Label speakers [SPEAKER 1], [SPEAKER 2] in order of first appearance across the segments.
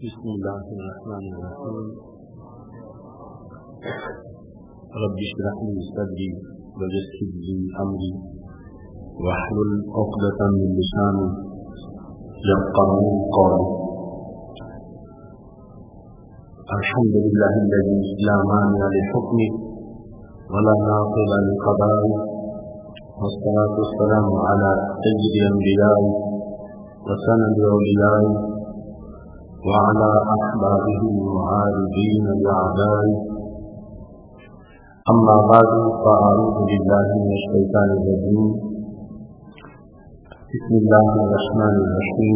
[SPEAKER 1] بسم الله الرحمن الرحيم. رب اشرح لي صدري ويسر لي امري واحلل عقدة من لساني يفقهوا قولي. الحمد لله الذي لا مانع لحكمه ولا ناقض لقضائه، والصلاة والسلام على سيد الأنبياء وسند أوليائه وعلى أحبابه المعارضين بأعدائه. أما بعد، فأعوذ بالله من الشيطان الرجيم. بسم الله الرحمن الرحيم.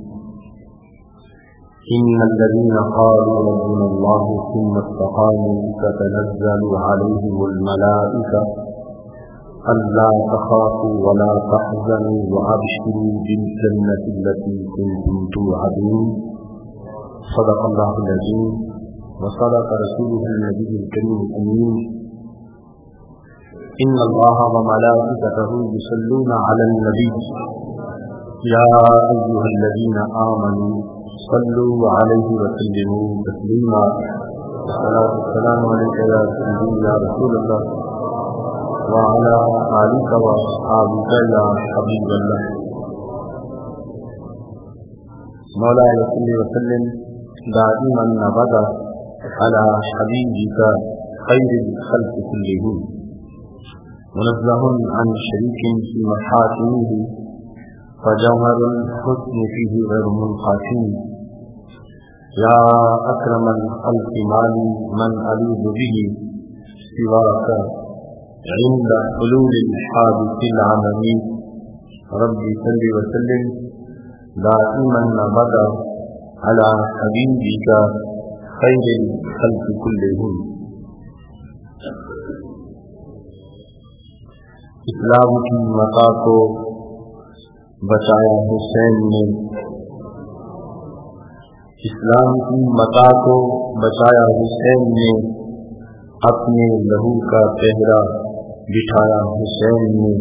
[SPEAKER 1] إن الذين قالوا ربنا الله ثم استقاموا تتنزل عليهم الملائكة ألا تخافوا ولا تحزنوا وأبشروا بالجنة التي كنتم توعدون. صدق الله العظيم وصدق رسوله النبي الكريم الأمين. إن الله وملائكته يصلون على النبي يا أيها الذين آمنوا صلوا عليه وسلموا تسليما. الصلاة والسلام عليك يا سيدي يا رسول الله وعلى آلك وأصحابك يا حبيب الله. مولاي صل وسلم دائما أبدا على حبيبك خير الخلق كلهم، منزه عن شريك في محاسنه فجوهر الحسن فيه غير منقسم. يا أكرم الخلق مالي من ألوذ به سواك عند حلول الحادث العممي. ربي صل وسلم دائما أبدا على حبيبك خير الخلق كلهم. اسلام کی متا کو بچایا حسین نے، اسلام کی متا کو بچایا حسین نے، اپنے لہو کا پہرا بٹھایا حسین نے.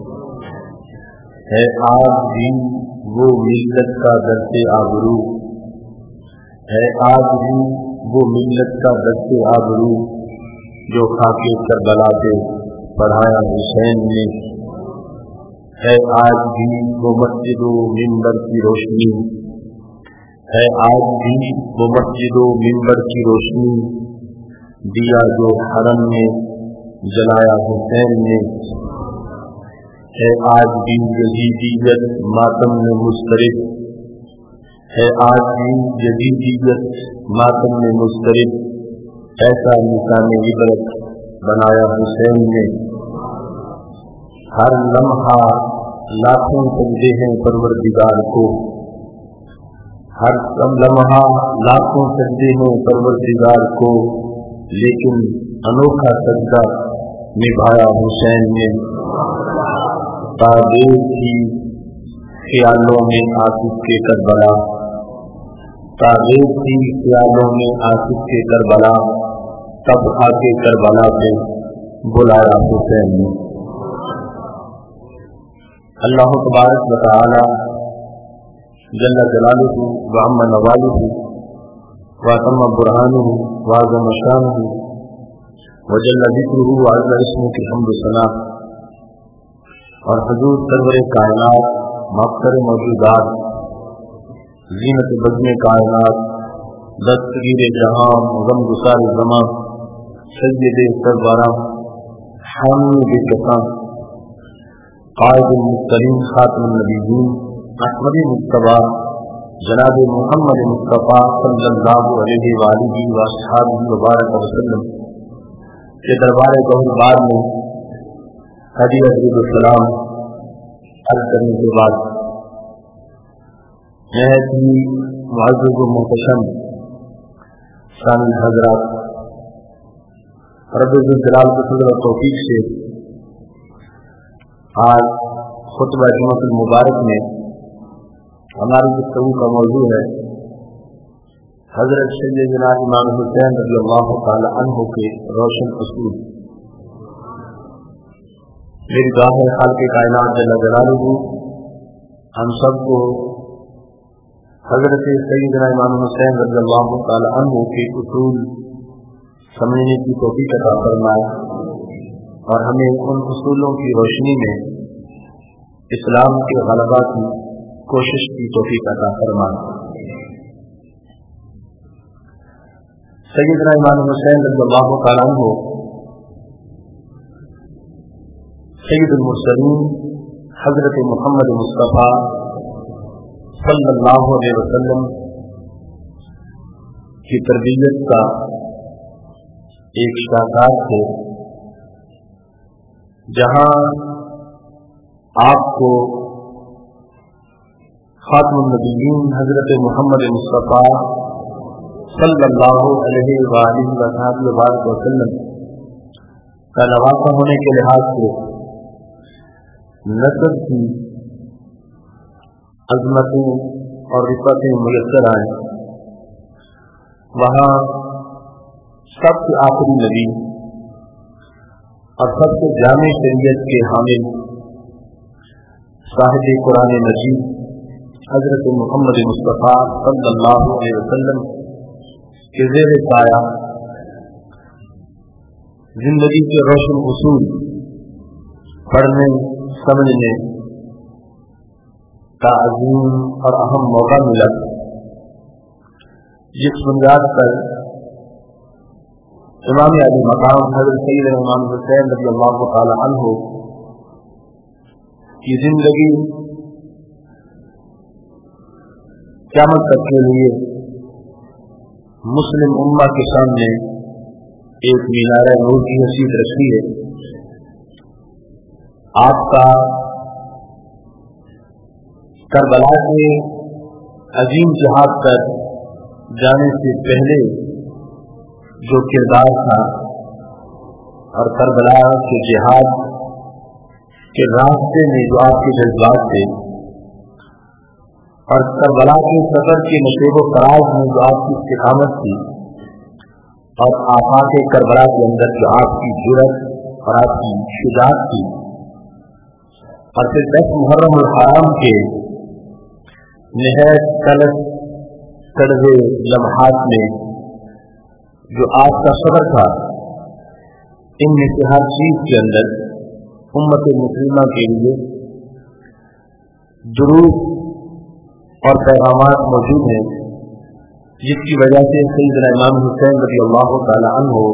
[SPEAKER 1] ہے آج بھی وہ ملت کا درس آبرو، ہے آج بھی وہ ملت کا درس آبرو جو خاکے کربلا پہ پڑھایا حسین نے. ہے آج بھی وہ مسجد و منبر کی روشنی، ہے آج بھی وہ مسجد و منبر کی روشنی، دیا جو حرم میں جلایا حسین نے. ہے آج بھی یزیدیت ماتم میں مضطرب، ہے آج بھی یزیدیت ماتم میں مضطرب، ایسا نشان عبرت بنایا حسین نے. ہر لمحہ لاکھوں سجدے ہیں پروردگار کو، ہر لمحہ لاکھوں سجدے ہیں پروردگار کو، لیکن انوکھا سجدہ نبھایا حسین نے. تابیر تھی خیالوں میں آصف کے کربلا، تابیر تھی خیالوں میں آصف کے کربلا، تب آ کے کربلا پہ بلایا حسین نے. اللہ تبارک و تعالی جل جلالہ وعم نوالہ واتم برہانہ وعظم شانہ وجل ذکرہ وعز اسمہ کی حمد و ثنا، اور حضور سرور کائنات مفخر موجودات زینت بزم کائنات دستگیر جہاں غم گسار زمان سید سربراں حامل بکساں قائد المرسلین خاتم النبیین احمد مصطفیٰ جناب محمد مصطفیٰ صلی اللہ علیہ وآلہ وصحبہ وبارک وسلم کے دربار گوہر میں حدیث السلام عرض کرنے کے بعد نہایت ہی معزز و محتشم سامعین حضرات، رب الجلال کے فضل و توفیق سے آج خطبہ جمعۃ المبارک میں ہماری گفتگو کا موضوع ہے حضرت سیدنا امام حسین رضی اللہ تعالی عنہ کے روشن اصول. میری دعا ہے خالق کائنات جل جلالہ ہم سب کو حضرت سیدنا امام حسین رضی اللہ تعالی عنہ کے اصول سمجھنے کی توفیق عطا فرمائے اور ہمیں ان اصولوں کی روشنی میں اسلام کے غلبہ کی کوشش کی توفیق عطا فرمائے۔ سیدنا امام حسین رضی اللہ تعالی عنہ سید المرسلین حضرت محمد مصطفیٰ صلی اللہ علیہ وسلم کی تربیت کا ایک شاہکار تھے، جہاں آپ کو خاتم النبیین حضرت محمد مصطفیٰ صلی اللہ علیہ وآلہ وسلم کا نواسا ہونے کے لحاظ سے نسب کی عظمتیں اور رفتیں میسر آئیں، وہاں سب سے آخری نبی اور سب سے جامع شریعت کے حامل صاحب قرآن مجید حضرت محمد مصطفیٰ صلی اللہ علیہ وسلم کے زیر سایہ زندگی کے روشن اصول پڑھنے سمجھنے کا عظیم اور اہم موقع ملا، جس بنیاد پر امام علی مقام حضرت سیدنا امام حسین رضی اللہ تعالی عنہ کی زندگی قیامت تک کے لیے مسلم امہ کے سامنے ایک مینار نور کی حیثیت رکھتی ہے۔ آپ کا کربلا کے عظیم جہاد پر جانے سے پہلے جو کردار تھا اور کربلا کے جہاد کے راستے میں جو آپ کے جذبات تھے اور کربلا کے سفر کے نشیب و فراز میں جو آپ کی استقامت تھی اور آفاق کربلا کے اندر جو آپ کی جرأت اور آپ کی شجاعت تھی، اور پھر 10 محرم الحرام کے نہایت طلب کڑوے لمحات میں جو آپ کا صبر تھا، ان میں سے ہر چیز کے اندر امت مسلمہ کے لیے دروس اور پیغامات موجود ہیں، جس کی وجہ سے سیدنا امام حسین رضی اللہ تعالی عنہ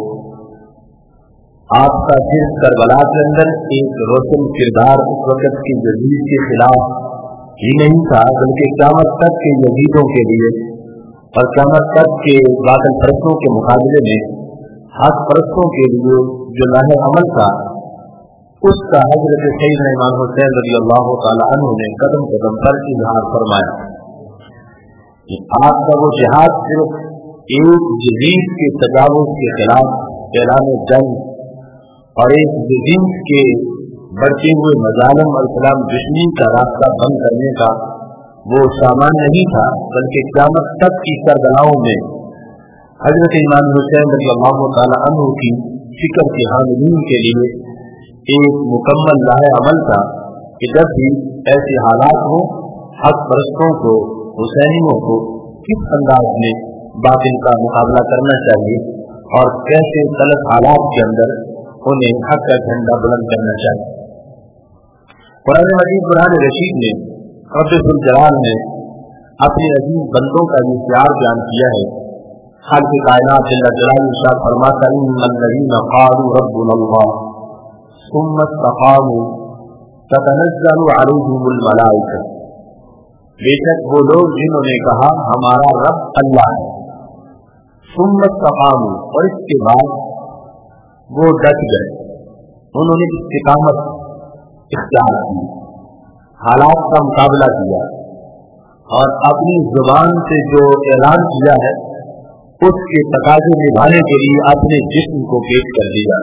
[SPEAKER 1] آپ کا صرف کربلا کے اندر ایک روشن کردار اس وقت کے یزید کے خلاف ہی نہیں تھا، بلکہ قیامت تک کے یزیدوں کے لیے اور قیامت تک کے باطل پرستوں کے مقابلے میں حق پرستوں کے لیے جو راہ عمل تھا، اس کا حضرت سیدنا امام حسین رضی اللہ تعالی عنہ نے قدم قدم پر اظہار فرمایا۔ آپ کا وہ جہاد صرف ایک یزید کے تجاوز کے خلاف اعلان جنگ اور ایک یزید کے بڑھتے ہوئے مظالم اور اسلام دشمنی کا راستہ بند کرنے کا وہ سامان نہیں تھا، بلکہ قیامت تک کی کربلاؤں میں حضرت امام حسین رضی اللہ تعالی عنہ کی فکر کے حاملین کے لیے ایک مکمل راہ عمل تھا کہ جب بھی ایسے حالات ہوں، حق پرستوں کو، حسینیوں کو کس انداز میں باطل کا مقابلہ کرنا چاہیے اور کیسے غلط حالات کے اندر انہیں حق کا جھنڈا بلند کرنا چاہیے۔ قرآن مجید برہان رشید نے رب الجلال نے اپنے عظیم بندوں کا یہ پیار بیان کیا ہے۔ خالق کائنات جل جلالہ ارشاد فرماتا ہے ان الذین قالوا ربنا اللہ ثم استقاموا تتنزل علیہم الملائکہ، بے شک وہ لوگ جنہوں نے کہا ہمارا رب اللہ ہے، ثم استقاموا، اور اس کے بعد وہ ڈٹ گئے، انہوں نے استقامت اختیار کی، حالات کا مقابلہ کیا اور اپنی زبان سے جو اعلان کیا ہے اس کے تقاضے نبھانے کے لیے اپنے جسم کو پیش کر دیا۔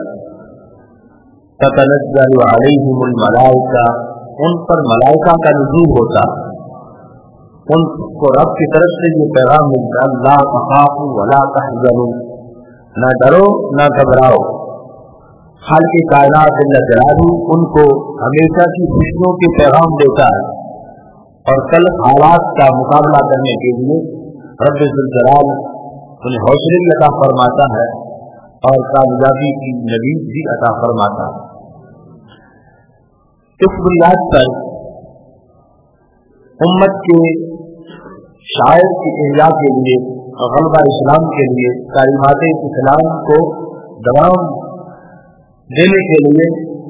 [SPEAKER 1] تتنزل علیہم الملائکہ، ان پر ملائکہ کا نزول ہوتا، ان کو رب کی طرف سے یہ پیغام ملتا لا تخافوا ولا تحزنوا، نہ ڈرو نہ گھبراؤ۔ خالق کائنات جل جلالہ ان کو ہمیشہ کی خوشیوں کے پیغام دیتا ہے اور کل حالات کا مقابلہ کرنے کے لیے رب ذوالجلال انہیں حوصلے بھی عطا فرماتا ہے اور کامیابی کی نوید بھی عطا فرماتا ہے۔ اس بنیاد پر امت کے شاعر کی احیا کے لیے، غلبہ اسلام کے لیے، تعلیمات اسلام کو دوام دینے کے لیے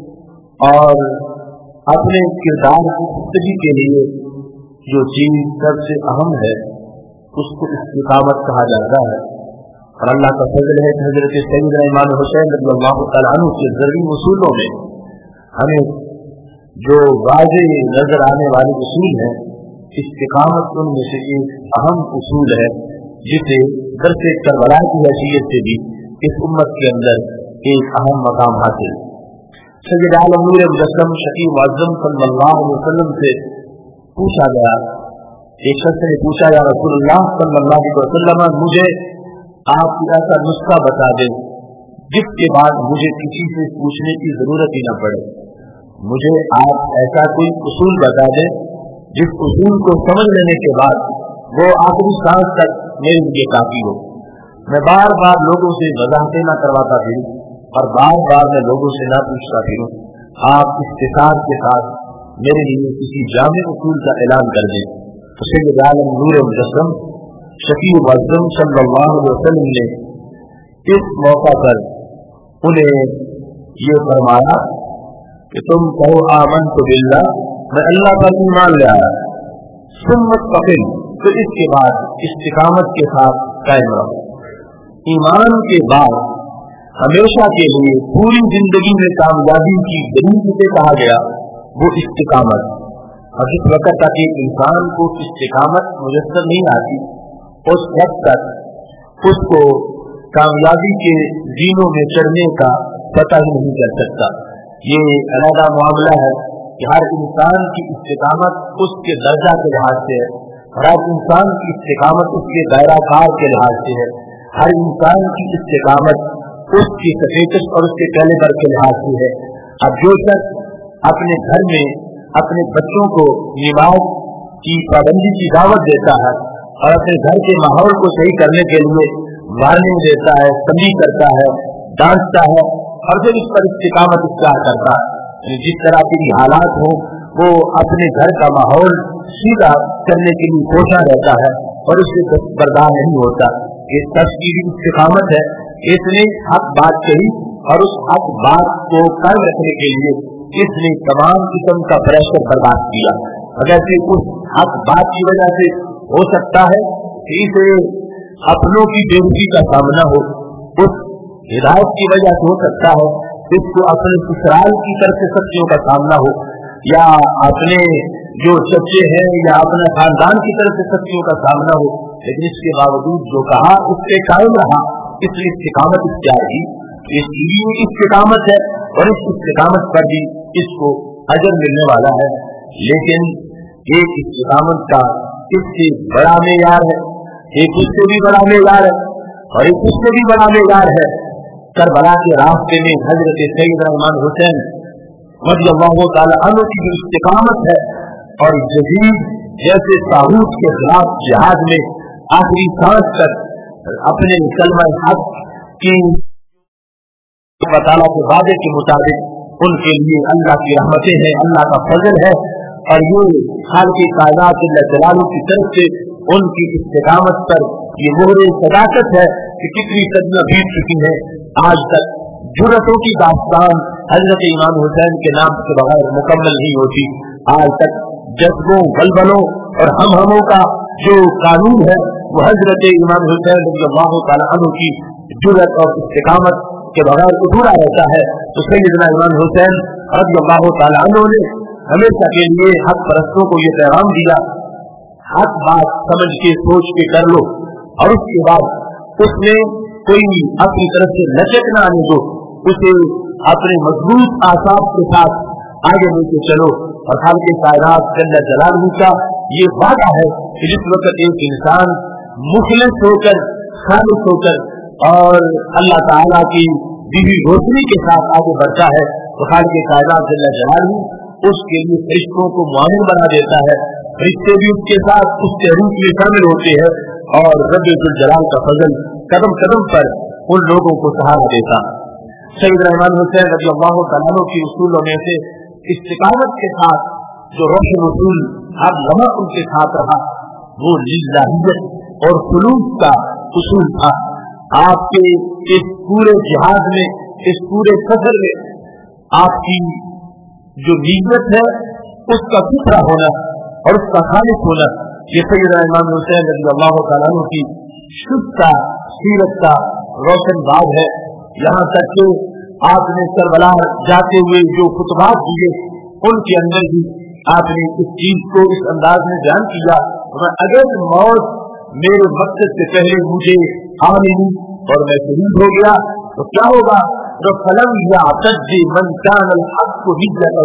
[SPEAKER 1] اور اپنے کردار کی زندگی کے لیے جو چیز سب سے اہم ہے اس کو استقامت کہا جاتا ہے۔ اور اللہ کا فضل ہے کہ حضرت سیدنا امام حسین رضی اللہ تعالیٰ عنہ کے ذرعی اصولوں میں ہمیں جو واضح نظر آنے والے اصول ہیں، استقامت ان میں سے ایک اہم اصول ہے جسے درس کربلا کی حیثیت سے بھی اس امت کے اندر ایک اہم مقام حاصل۔ سید عالم نور مجسم شفیع معظم صلی اللہ علیہ وسلم سے پوچھا گیا، ایک شخص نے پوچھا، یا رسول اللہ صلی اللہ علیہ وسلم، مجھے آپ ایسا نسخہ بتا دیں جس کے بعد مجھے کسی سے پوچھنے کی ضرورت ہی نہ پڑے، مجھے آپ ایسا کوئی اصول بتا دیں جس اصول کو سمجھ لینے کے بعد وہ آخری سانس تک میرے لیے کافی ہو۔ میں بار بار لوگوں سے وضاحتیں نہ کرواتا پھروں اور بار بار میں لوگوں سے نہ پوچھتا پھروں، آپ اختصار کے ساتھ میرے لیے کسی جامع اصول کا اعلان کر دیں۔ تو سید عالم نور مجسم شفیع معظم صلی اللہ علیہ وسلم نے اس موقع پر انہیں یہ فرمایا کہ تم کہو آمنت باللہ، میں اللہ پر ایمان لے آیا، ثم استقم، پھر اس کے بعد استقامت کے ساتھ قائم رہو۔ ایمان کے بعد ہمیشہ کے لیے پوری زندگی میں کامیابی کی دلیل سے کہا گیا وہ استقامت۔ اور جس وقت تک انسان کو استقامت میسر نہیں آتی اس وقت تک اس کو کامیابی کے زینوں میں چڑھنے کا پتہ ہی نہیں چل سکتا۔ یہ علیحدہ معاملہ ہے کہ ہر انسان کی استقامت اس کے درجہ کے لحاظ سے ہے، ہر انسان کی استقامت اس کے دائرہ کار کے لحاظ سے ہے، ہر انسان کی استقامت اس کی سفیدش اور اس کے کیلیبر کے لحاظ سے ہے۔ اب جو شخص اپنے گھر میں اپنے بچوں کو نماز کی پابندی کی دعوت دیتا ہے اور اپنے گھر کے ماحول کو صحیح کرنے کے لیے وارننگ دیتا ہے، تنبیہ کرتا ہے، ڈانٹتا ہے اور پھر اس پر استقامت اختیار کرتا ہے، جس طرح کی حالات ہوں وہ اپنے گھر کا ماحول سیدھا کرنے کے لیے کوشاں رہتا ہے اور اس سے بردار نہیں ہوتا۔ یہ تشکیلی استقامت ہے، اس نے حق بات کہی اور اس حق بات کو قائم رکھنے کے لیے اس نے تمام قسم کا پریشر برداشت کیا۔ اگر سے اس حق بات کی وجہ سے ہو سکتا ہے کہ اسے اپنوں کی بےروزی کا سامنا ہو، اس ہدایت کی وجہ سے ہو سکتا ہے اس کو اپنے سسرال کی طرف سے سختیوں کا سامنا ہو، یا اپنے جو چچے ہیں یا اپنے خاندان کی طرف سے سختیوں کا سامنا ہو، لیکن اس کے باوجود جو کہا اس سے قائم رہا، اس لیے استقامت اختیار کی۔ اس لیے استقامت ہے اور اس استقامت پر بھی اس کو اجر ملنے والا ہے۔ لیکن ایک استقامت کا اس سے بڑا معیار ہے، ایک اس سے بھی بڑا معیار ہے اور ایک اس سے بھی بڑا معیار ہے۔ کربلا کے راستے میں حضرت سیدنا امام حسین رضی اللہ تعالی عنہ کی جو استقامت ہے اور یزید جیسے طاغوت کے خلاف جہاد میں آخری سانس تک اپنے کلمہ حق کی اللہ تعالیٰ کے وعدے کے مطابق ان کے لیے اللہ کی رحمتیں ہیں، اللہ کا فضل ہے، اور یہ خالق کائنات جل جلالہ کی طرف سے ان کی استقامت پر یہ مہر صداقت ہے کہ کتنی صدیاں بیت چکی ہیں، آج تک جرأتوں کی داستان حضرت امام حسین کے نام کے بغیر مکمل نہیں ہوتی۔ آج تک جذبوں، بلبلوں اور ہموں کا جو قانون ہے وہ حضرت امام حسین رضی اللہ تعالیٰ عنہ کی جرأت اور استقامت کے بغیر ادھورا رہتا ہے۔ تو سیدنا امام حسین رضی اللہ تعالیٰ عنہ نے ہمیشہ کے لیے حق پرستوں کو یہ پیغام دیا، حق بات سمجھ کے سوچ کے کر لو، اور اس کے بعد اس میں کوئی اپنی طرف سے لچک نہ آنے دو، اسے اپنے مضبوط اعصاب کے ساتھ آگے لے کے چلو۔ اور خالق کائنات جل جلالہ کا یہ وعدہ ہے کہ جس وقت ایک انسان مخلص ہو کر، خالص ہو کر اور اللہ تعالیٰ کی دیوی روشنی کے ساتھ آگے بڑھتا ہے تو خالق کائنات جل جلالہ اس کے لیے فرشتوں کو معاون بنا دیتا ہے، فرشتے بھی اس کے साथ उस तहरीक में शामिल होते हैं और रब जुल जलाल का फजल कदम कदम पर उन लोगों को सहारा देता। सैयद इमाम हुसैन रज़ी अल्लाह तआला अन्हु की उसूलों में से इस्तिकामत के साथ जो रोशन उसूल हर लम्हा उनके साथ रहा वो लिल्लाहियत और खुलूस का उसूल था। आपके इस पूरे जिहाद में, इस पूरे सफर में आपकी जो नीयत है उसका सुथरा होना और उसका खालिस होना, ये सैयदना इमाम हुसैन रज़ियल्लाहु तआला अन्हु की शुद्ध सीरत का रोशन बाग है। यहाँ तक कि आपने करबला जाते हुए जो खुतबात दिए उनके अंदर भी आपने इस चीज को इस अंदाज में बयान किया, अगर मौत मेरे मकसद से पहले मुझे आ मिली और मैं शहीद हो गया तो क्या होगा? तो फलम या मन कानल हक को हिज्जत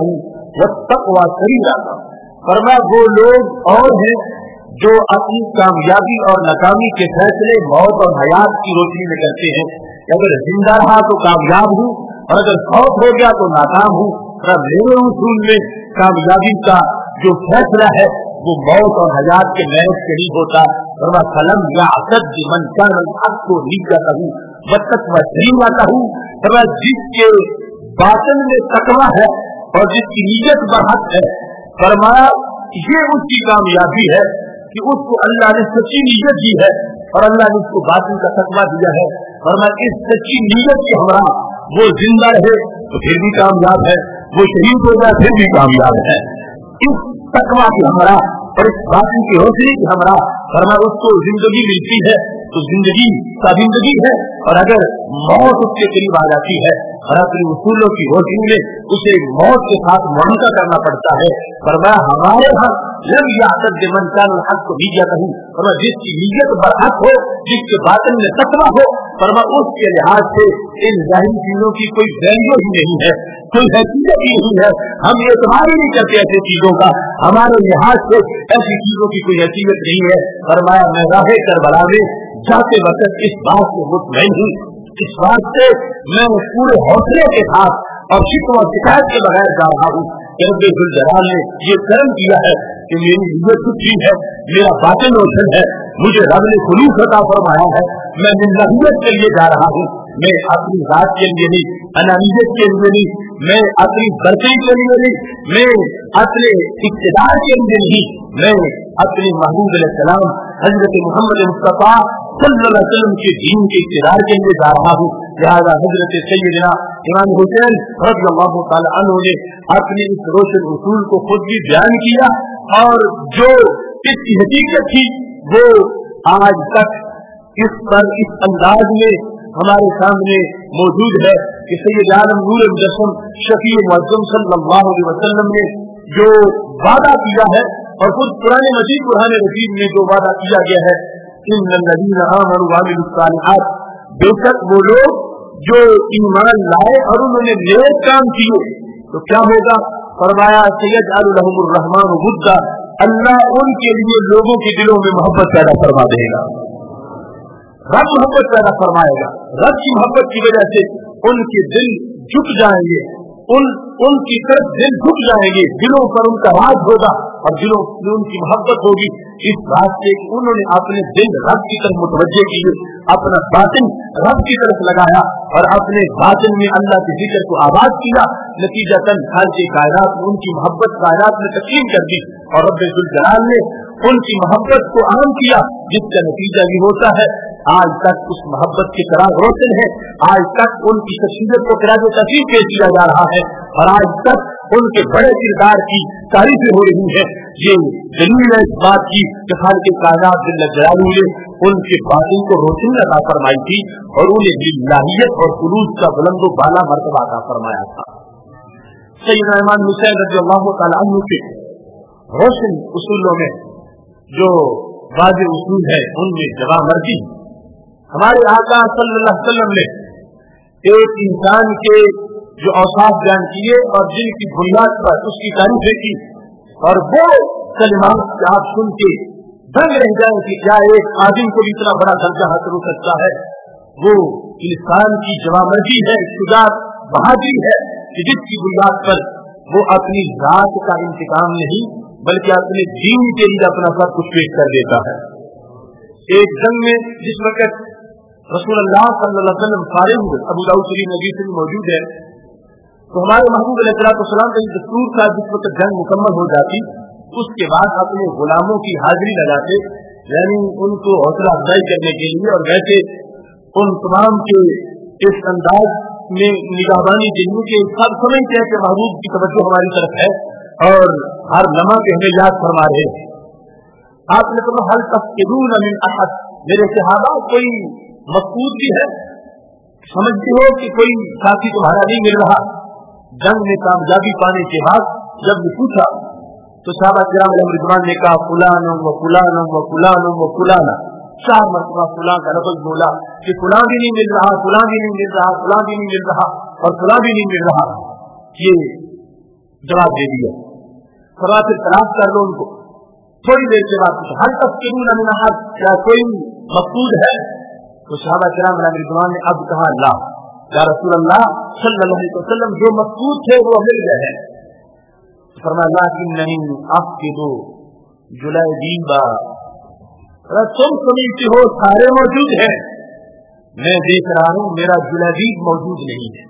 [SPEAKER 1] तकवा सरीरा, फरमा वो लोग और हैं जो अपनी कामयाबी और नाकामी के फैसले मौत और हयात की रोशनी में करते हैं। अगर जिंदा रहा तो कामयाब हूँ और अगर फौत हो गया तो नाकाम हूँ। मेरे उसूल में कामयाबी का जो फैसला है वो मौत और हयात के महज से नहीं होता। फरमा फलम या मन कानल हक को हिज्जत तकवा सरीरा हूँ, जिसके बातन में तकवा है और जिसकी नीयत बहक है, फरमाया ये उसकी कामयाबी है कि उसको अल्लाह ने सच्ची नीयत दी है और अल्लाह ने उसको बातिन का तकवा दिया है। फरमाया इस सच्ची नीयत के हमरा वो जिंदा रहे तो फिर भी कामयाब है, वो शहीद हो जाए फिर भी कामयाब है। इस तकवा के हमरा और इस बातिन की रोशनी के हमरा फरमाया उसको जिंदगी मिलती है तो जिंदगी का जिंदगी है, और अगर मौत उसके करीब आ जाती है और अपने उसूलों की रोशनी में उसे मौत के साथ मुआमला करना पड़ता है। फरमाया हमारे यहाँ लम यातद मन कान हक को नीयत हूँ, फरमाया जिसकी नीयत बरहक हो, जिसके बातिन में तकवा हो, फरमाया उसके लिहाज से इन जाहिर चीजों की कोई वैल्यू ही नहीं है, कोई हैसियत ही नहीं है। हम एतबार ही नहीं करते ऐसी चीजों का, हमारे लिहाज से ऐसी चीजों की कोई हैसियत नहीं है। फरमाया मैं राहे करबला में जाते वक्त इस बात से मुतमईन हूँ, इस बात से मैं पूरे हौसले के साथ और शिकवा शिकायत के बगैर जा रहा हूँ कि रब्बे जुल जलाल ने ये कर्म किया है कि मेरी नीयत सुथरी है, मेरा बातिन रोशन है, मुझे रब ने खुलूस अता फरमाया है, मैं लिल्लाहियत के लिए जा रहा हूँ, मैं अपनी जात के लिए नहीं, अनानियत के लिए नहीं, मैं अपनी बरकत के लिए नहीं, मैं अपने इक़्तिदार के लिए नहीं, मैं अपने महबूब अलैहिस्सलाम हजरत मोहम्मद मुस्तफा सल्लल्लाहु अलैहि वसल्लम के दीन के इक़्तिदार के लिए जा रहा हूँ। लिहाजा हजरत सैयदना इमाम हुसैन रज़ियल्लाहु तआला अन्हु ने अपने इस रोशन उसूल को खुद भी बयान किया और जो इसकी हकीकत थी वो आज तक इस पर इस अंदाज में हमारे सामने मौजूद है कि सैयद आलम नूर मुजस्सम शफी मुअज़्ज़म सल्लल्लाहु अलैहि वसल्लम ने जो वादा किया है और खुद कुरान मजीद कुरान रजीद में जो वादा किया गया है, इन्नल्लज़ीना आमनू व अमिलुस सालिहात, बेशक वो लोग जो ईमान लाए और उन्होंने नेक काम किए तो क्या होगा? फरमाया सयजअलु लहुमुर रहमानु वुद्दा, अल्लाह उनके लिए लोगों के दिलों में मोहब्बत पैदा फरमा देगा, रब मोहब्बत पैदा फरमाएगा। रब की मोहब्बत की वजह से उनके दिल झुक जाएंगे, उनकी तरफ दिल झुक जाएंगे, दिलों पर उनका राज होगा और दिलों में उनकी मोहब्बत होगी। इस बात से उन्होंने अपने दिल रब की तरफ मुतवज्जे किए, अपना बातिन रब की तरफ लगाया और अपने बातिन में अल्लाह के जिक्र को आबाद किया। नतीजतन खालिक़े कायनात ने उनकी मोहब्बत कायनात में तस्लीम कर दी और रब्बे जुल जलाल ने उनकी मोहब्बत को आम किया, जिसका नतीजा भी होता है आज तक उस मोहब्बत की तरह रोशन है, आज तक उनकी शख्सियत को खिराज तस्लीम पेश किया जा रहा है और आज तक उनके बड़े किरदार की तारीफें हो रही है। ये दलील है इस बात की कि खालिक़े कायनात जल्ल जलालहू ने उनके बातिन को रोशनी अता फरमाई थी और उन्हें लिल्लाहियत और खुलूस का बुलंद व बाला मर्तबा अता फरमाया था। सैयदना इमाम हुसैन रज़ियल्लाहु तआला अन्हु के रोशन उसूलों में जो वाज़ेह उसूल है उनमें जवामर्दी हमारे आका सल्लल्लाहु अलैहि वसल्लम ने एक इंसान के जो औसाफ बयान किए और जिनकी बुनियाद पर उसकी तारीफें की और वो कलिमात आप सुन के दंग रह जाए कि क्या एक आदमी को इतना बड़ा दर्जा हासिल हो सकता है। वो इंसान की जवामर्दी है, शुजाअत, बहादुरी है कि जिसकी बुनियाद पर वो अपनी जात का इंतकाम नहीं बल्कि अपने दीन के लिए अपना सब कुछ पेश कर देता है। एक जंग में जिस वक्त रसूल अल्लाह सल्लल्लाहु अलैहि वसल्लम फारिग हुए, अबू दाऊद शरीफ नबी से मौजूद है, तो हमारे महबूब अलैहिस्सलाम का दस्तूर था जिस वक्त जंग मुकम्मल हो जाती उसके बाद अपने गुलामों की हाजिरी लगाते, यानी उनको हौसला अफजाई करने के लिए, और वैसे उन तमाम के इस अंदाज में निगाहबानी के लिए कि सब समझते हैं कि महबूब की तवज्जो हमारी तरफ है और हर लम्हा के हमें याद फरमा रहे हैं। आपने कहा हल तफ्किरून मिन अहद, मेरे सहाबा कोई मकसूद भी है, समझते हो कि कोई साथी तुम्हारा नहीं मिल रहा। जंग में कामयाबी पाने के बाद जब ने पूछा तो साहबा किराम रिजवान ने कहा फुलान व फुलान व फुलान व फुलाना, 4 मरतबा फुलान का लफ्ज बोला कि फुलां भी नहीं मिल रहा, फुलां भी नहीं मिल रहा, फुलां भी नहीं मिल रहा और फुलां भी नहीं मिल रहा। ये जवाब दे दिया। फरमा फिर तलाश कर लो उनको। थोड़ी देर के बाद हर तफ्किरून मिन अहद, क्या कोई मकसूद है? तो साहबा किराम रिजवान ने अब कहा ला, या रसूल अल्लाह सल्लल्लाहु अलैहि वसल्लम जो मकसूद थे वो मिल गए हैं। फरमाया कि नहीं, आपके दो जुलैबीबा, तुम समझते हो सारे मौजूद हैं, मैं देख रहा हूं मेरा जुलैबीब मौजूद नहीं है।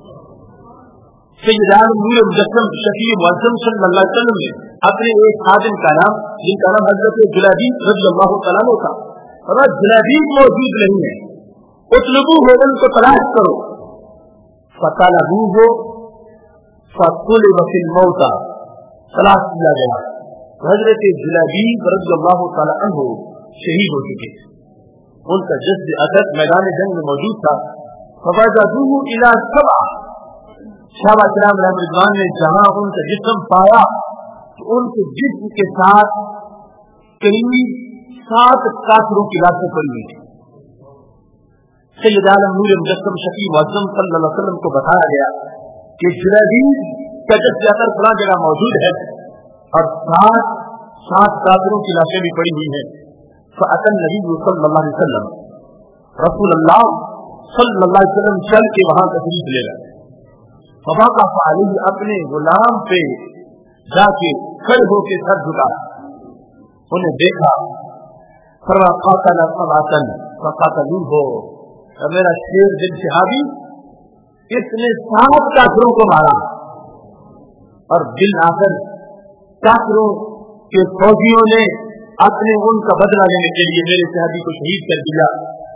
[SPEAKER 1] सैयद नूर मुजस्सम शफी मुअज़्ज़म सल्लल्लाहु अलैहि वसल्लम ने अपने एक खादिम का नाम, जिनका नाम हजरत जुलैबीब रज़ियल्लाहु तआला अन्हु था, और जुलैबीब मौजूद नहीं है, उतलबू हो, उनको तलाश करो। फतलबू हो फतुलिब फिल मौता, तलाश किया गया। हजरत जुलैबीब रज़ियल्लाहु तआला अन्हु शहीद हो चुके थे, उनका जस्द अदद मैदान जंग में मौजूद था। फवजदूहु इला सबआ, सहाबा किराम रिज़वान ने जहां उनका जिस्म पाया तो उनके जिस्म के साथ करीब 7 काफिरों की लाशें पड़ी हुई थी। सैयद आलम नूर मुजस्सम शफी मुअज़्ज़म सल्लल्लाहु अलैहि वसल्लम को बताया गया कि जुलैबीब का जस्द अदद फलां जगह मौजूद है और 7 काफिरों की लाशें भी पड़ी हुई हैं। फ़अतन नबी सल्लल्लाहु अलैहि वसल्लम, रसूल अल्लाह सल्लल्लाहु अलैहि वसल्लम चल के वहां तशरीफ ले गए। फवाक़फ़ अलैहि, अपने गुलाम पे जाके खड़े होके सर झुका, उन्हें देखा। फ़क़ातल क़ातलन फ़क़तलूहु, मेरा शेर दिल सहाबी, इसने 7 काफिरों को मारा और दिल आकर काफिरों के फौजियों ने अपने उनका बदला लेने के लिए मेरे सहाबी को शहीद कर दिया।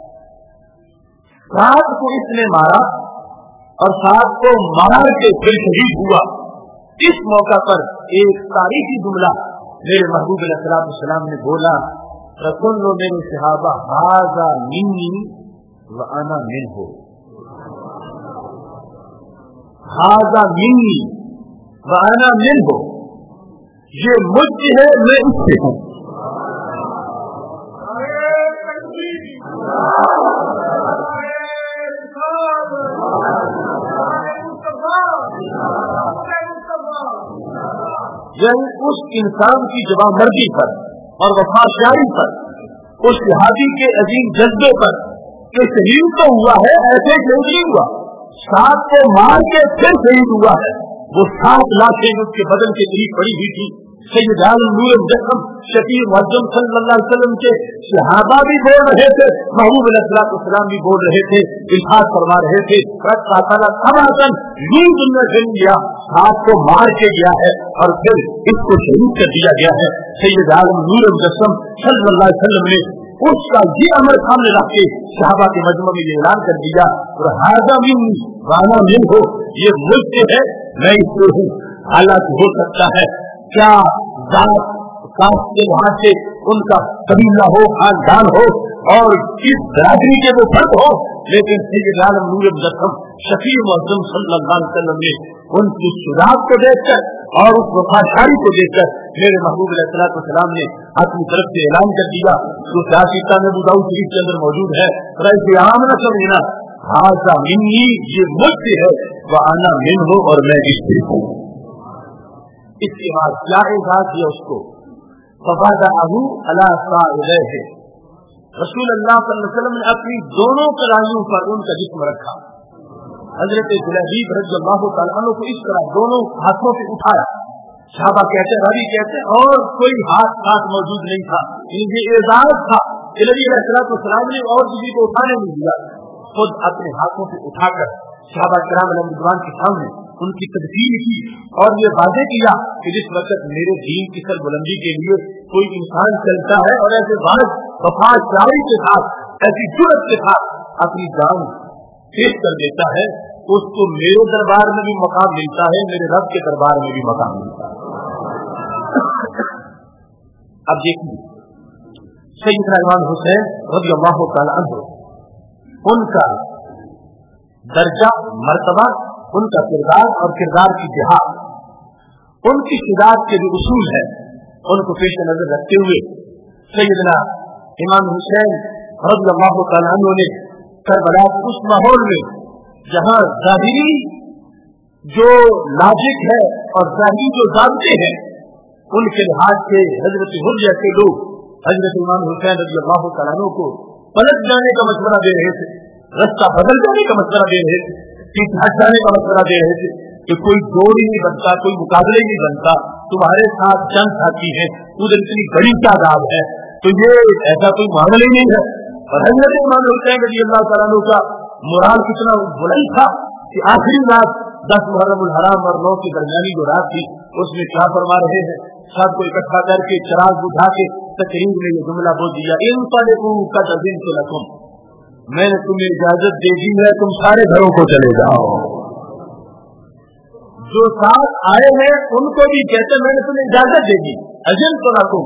[SPEAKER 1] 7 को इसने मारा और 7 को मार के फिर शहीद हुआ। इस मौका पर एक तारीखी जुमला मेरे महबूब अलैहिस्सलाम ने बोला, रसूल मेरे सहाबा हाज़ा मिन्नी व अना मिन्हु, हाज़ा मिन्नी व अना मिन्हु, ये मुझसे है मैं इससे हूं। यानी उस इंसान की जवाबमर्दी पर और वफादारी पर, उस सहाबी के अजीम जज्बे पर कि शहीद तो हुआ है, ऐसे शहीद नहीं हुआ, 7 को मार के फिर शहीद हुआ है। वो 7 लाशें उसके बदन के करीब पड़ी हुई थी। सैयद आलम नूर मुजस्सम शफी मुअज़्ज़म सल्लल्लाहु अलैहि वसल्लम के सहाबा भी बोल रहे थे, महबूब अलैहिस्सलाम भी बोल रहे थे, इल्हाद फरमा रहे थे, लिया 7 को मार के गया है और फिर इसको शहीद कर दिया गया है। सैयद आलम नूर मुजस्सम सल्लल्लाहु अलैहि वसल्लम ने उसका ये अमर सामने रख के सहाबा के मजमा में ऐलान कर दिया, और हाज़ा मिन्नी व अना मिन्हु, ये मुझसे है मैं इससे हूँ। हालांकि हो सकता है क्या जात कास्ट के वहां से उनका कबीला हो, खानदान हो और किस बरादरी के वो फर्क हो, लेकिन सैयद आलम नूर मुजस्सम शफी मुअज़्ज़म सल्लल्लाहु अलैहि वसल्लम ने उनकी सुजात को देखकर और उस वफादारी को देखकर मेरे महबूब अलैहिस्सलाम ने अपनी तरफ से ऐलान कर दिया। जो जासिता में अबू दाऊद शरीफ के अंदर मौजूद है, ऐसे आम न समझना, हाज़ा मिन्नी, ये मुझसे है, व अना मिन्हु, और मैं इससे हूँ। इसके बाद क्या एजाज दिया उसको, फवादअहु अला साइलैहि, रसूल अल्लाह सल्लल्लाहु अलैहि वसल्लम ने अपनी दोनों कलाइयों पर उनका जिस्म रखा। हजरत जुलैबीब रज़ियल्लाहु तआला अन्हु को इस तरह दोनों हाथों से उठाया, साहबा कहते हैं, रावी कहते हैं, और कोई हाथ साथ मौजूद नहीं था, ये एजाज था कि नबी अलैहिस्सलाम ने और किसी को उठाने नहीं दिया, खुद अपने हाथों से उठाकर साहबा किराम रिजवान के सामने उनकी तदफीन की और ये वादे किया कि जिस वक्त मेरे दीन की सरबुलंदी के लिए कोई इंसान चलता है और ऐसे वफादारी के साथ, ऐसी जुर्रत के साथ अपनी जान पेश कर देता है, उसको मेरे दरबार में भी मकाम मिलता है, मेरे रब के दरबार में भी मकाम मिलता है। अब देखिए सैयदना इमाम हुसैन रज़ियल्लाहु तआला अन्हु, उनका दर्जा, मर्तबा, उनका किरदार और किरदार की जिहाद, उनकी शिदात के जो उसूल है उनको पेश नजर रखते हुए सैयदना इमाम हुसैन रज़ियल्लाहु तआला अन्हु ने करबला उस माहौल में जहां ज़ाहिरी जो लॉजिक है और ज़ाहिरी जो ज़ाबते हैं उनके लिहाज से हजरत हुज्जा के लोग हजरत इमाम हुसैन रज़ियल्लाहु तआला अन्हु को पलट जाने का मशवरा दे रहे थे, रास्ता बदल जाने का मशवरा दे रहे थे, पीठ हट जाने का मशवरा दे रहे थे कि कोई जोड़ ही नहीं बनता, कोई मुकाबले नहीं बनता, तुम्हारे साथ जंग साथी है, उधर इतनी बड़ी तादाद है, तो ये ऐसा कोई मामला ही नहीं है। और हजरत इमाम हुसैन रज़ियल्लाहु तआला अन्हु का मोराल कितना बुलंद था कि आखिरी रात 10 मुहर्रमुल हराम और 9 की दरमियानी जो रात थी उसमें क्या फरमा रहे हैं, सबको इकट्ठा करके चिराग बुझा के तकरीर में ये जुमला बोल दिया, मैंने तुम्हें इजाजत दे दी है, तुम सारे घरों को चले जाओ। जो साथ आए हैं उनको भी कहते मैंने तुम्हें इजाजत दे दी, अजिन तो रखूं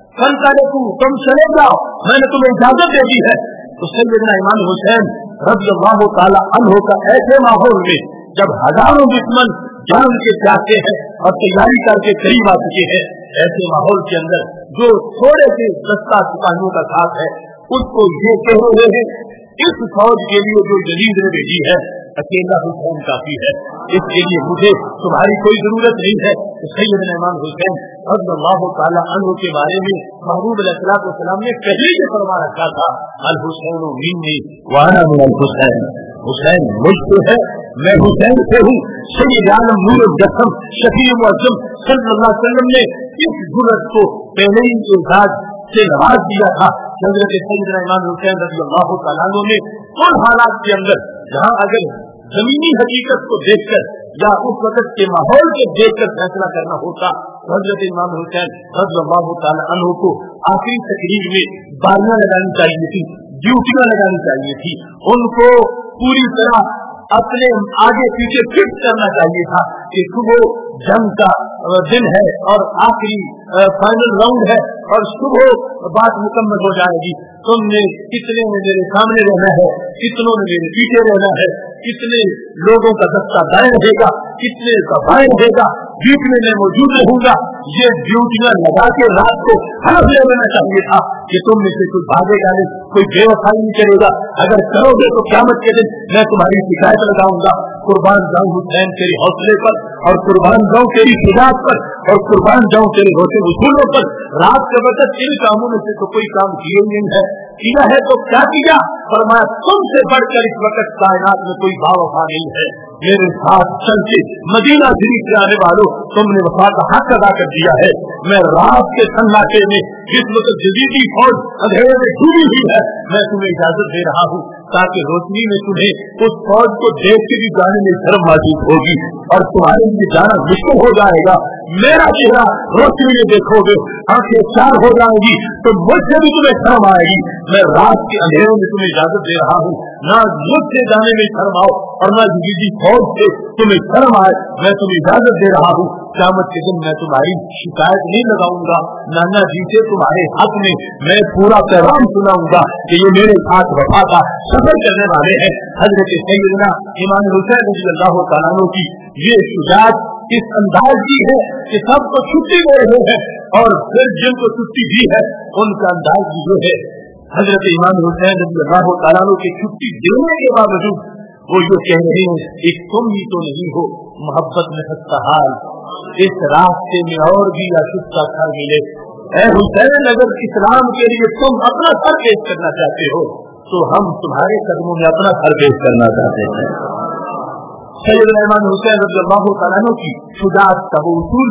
[SPEAKER 1] तुम चले जाओ, मैंने तुम्हें इजाजत दे दी है। तो सैयदना इमाम हुसैन रज़ियल्लाहु तआला अन्हु का ऐसे माहौल में जब हजारों दुश्मन जान के चाहते हैं और तैयारी करके करीब आ चुके हैं, ऐसे माहौल के अंदर जो थोड़े से दस्ता सिपाहियों का साथ है उसको ये कह रहे हैं, इस फौज के लिए जो यजीद ने भेजी है अकेला हुसैन काफी है, इसके लिए मुझे तुम्हारी कोई जरूरत नहीं है। तो सैयदना इमाम हुसैन रज़ियल्लाहु तआला अन्हु के बारे में महबूब अलैहिस्सलाम ने पहले ही फरमा रखा था, अल हुसैन मिन्नी व अना मिनल हुसैन, हुसैन मुझसे है, मैं हुसैन से हूँ। सैयद आलम नूर जसम शफी मुअज्जम सल्लल्लाहु अलैहि वसल्लम ने इस जुर्रत को पहले ही एजाज से नवाज दिया था। हज़रत सैयदना इमाम हुसैन रज़ियल्लाहु तआला अन्हु ने उन हालात के अंदर जहाँ अगर जमीनी हकीकत को देखकर या उस वक्त के माहौल को देखकर फैसला करना होता तो हज़रत इमाम हुसैन रज़ियल्लाहु तआला अन्हु को आखिरी तकरीर में बारियां लगानी चाहिए थी, ड्यूटियां लगानी चाहिए थी, उनको पूरी तरह अपने आगे पीछे फिट करना चाहिए था कि सुबह जंग का दिन है और आखिरी फाइनल राउंड है और सुबह बात मुकम्मल हो जाएगी, तुमने कितने में मेरे सामने रहना है, कितनों में मेरे पीछे रहना है, कितने लोगों का दस्ता दाएं रहेगा, कितने का बाएं रहेगा, बीच में मैं मौजूद रहूंगा, ये ड्यूटियां लगा के रात को हलफ ले लेना चाहिए था कि तुम में से कोई भागेगा नहीं, कोई बेवफाई नहीं करेगा, अगर करोगे तो क़यामत के दिन मैं तुम्हारी शिकायत लगाऊंगा। कुर्बान जाऊं हुसैन तेरे हौसले पर और कुर्बान जाऊं तेरी शिजात पर और कुर्बान जाऊं तेरे होते उसूलों पर। रात के वक्त इन कामों में से तो कोई काम किए नहीं है, किया है तो क्या किया, फरमाया तुमसे बढ़कर इस वक्त कायनात में कोई बावफा नहीं है, मेरे साथ चल के मदीना शरीफ से आने वालों तुमने वफा का हक अदा कर दिया है। मैं रात के सन्नाटे में जिस वक्त जदीदी फौज अंधेरे में डूबी हुई है मैं तुम्हें इजाजत दे रहा हूँ ताकि रोशनी में तुम्हें उस फौज को देख के भी जाने में शर्म महसूस होगी और तुम्हारे लिए जाना मुश्किल हो जाएगा। मेरा चेहरा रोशनी में देखोगे, आंखें चार हो जाएंगी तो मुझसे भी तुम्हें शर्म आएगी। मैं रात के अंधेरों में तुम्हें इजाजत दे रहा हूँ, ना मुझसे जाने में शर्म आओ और ना जदीदी फौज से तुम्हें शर्म आए, मैं तुम्हें इजाजत दे रहा हूँ। क़यामत के दिन मैं तुम्हारी शिकायत नहीं लगाऊंगा, नाना जी से तुम्हारे हक में मैं पूरा पैगाम सुनाऊंगा कि ये मेरे साथ वफा का सफर करने वाले हैं। हजरत सैयदना इमाम हुसैन रज़ियल्लाहु तआला अन्हु की ये शुजाअत इस अंदाज की है कि सबको छुट्टी दे रहे हैं और फिर जिनको छुट्टी दी है उनका अंदाज भी जो है हजरत इमाम हुसैन रज़ियल्लाहु तआला अन्हु की छुट्टी देने के बावजूद वो ये कह रहे हैं एक तुम ही तो नहीं हो मोहब्बत में खस्ता हाल, इस रास्ते में और भी अशुद्ध घर मिले। ऐ हुसैन अगर इस्लाम के लिए तुम अपना सर पेश करना चाहते हो तो हम तुम्हारे कदमों में अपना सर पेश करना चाहते हैं। सैयदना इमाम हुसैन रज़ियल्लाहु तआला अन्हु की शुजाअत का वो उसूल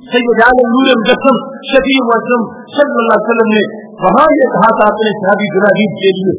[SPEAKER 1] सैयद आलम नूर मुजस्सम शफी मुअज़्ज़म सल्लल्लाहु अलैहि वसल्लम ने वहां ये कहा था अपने सहाबी जुनायद के लिए,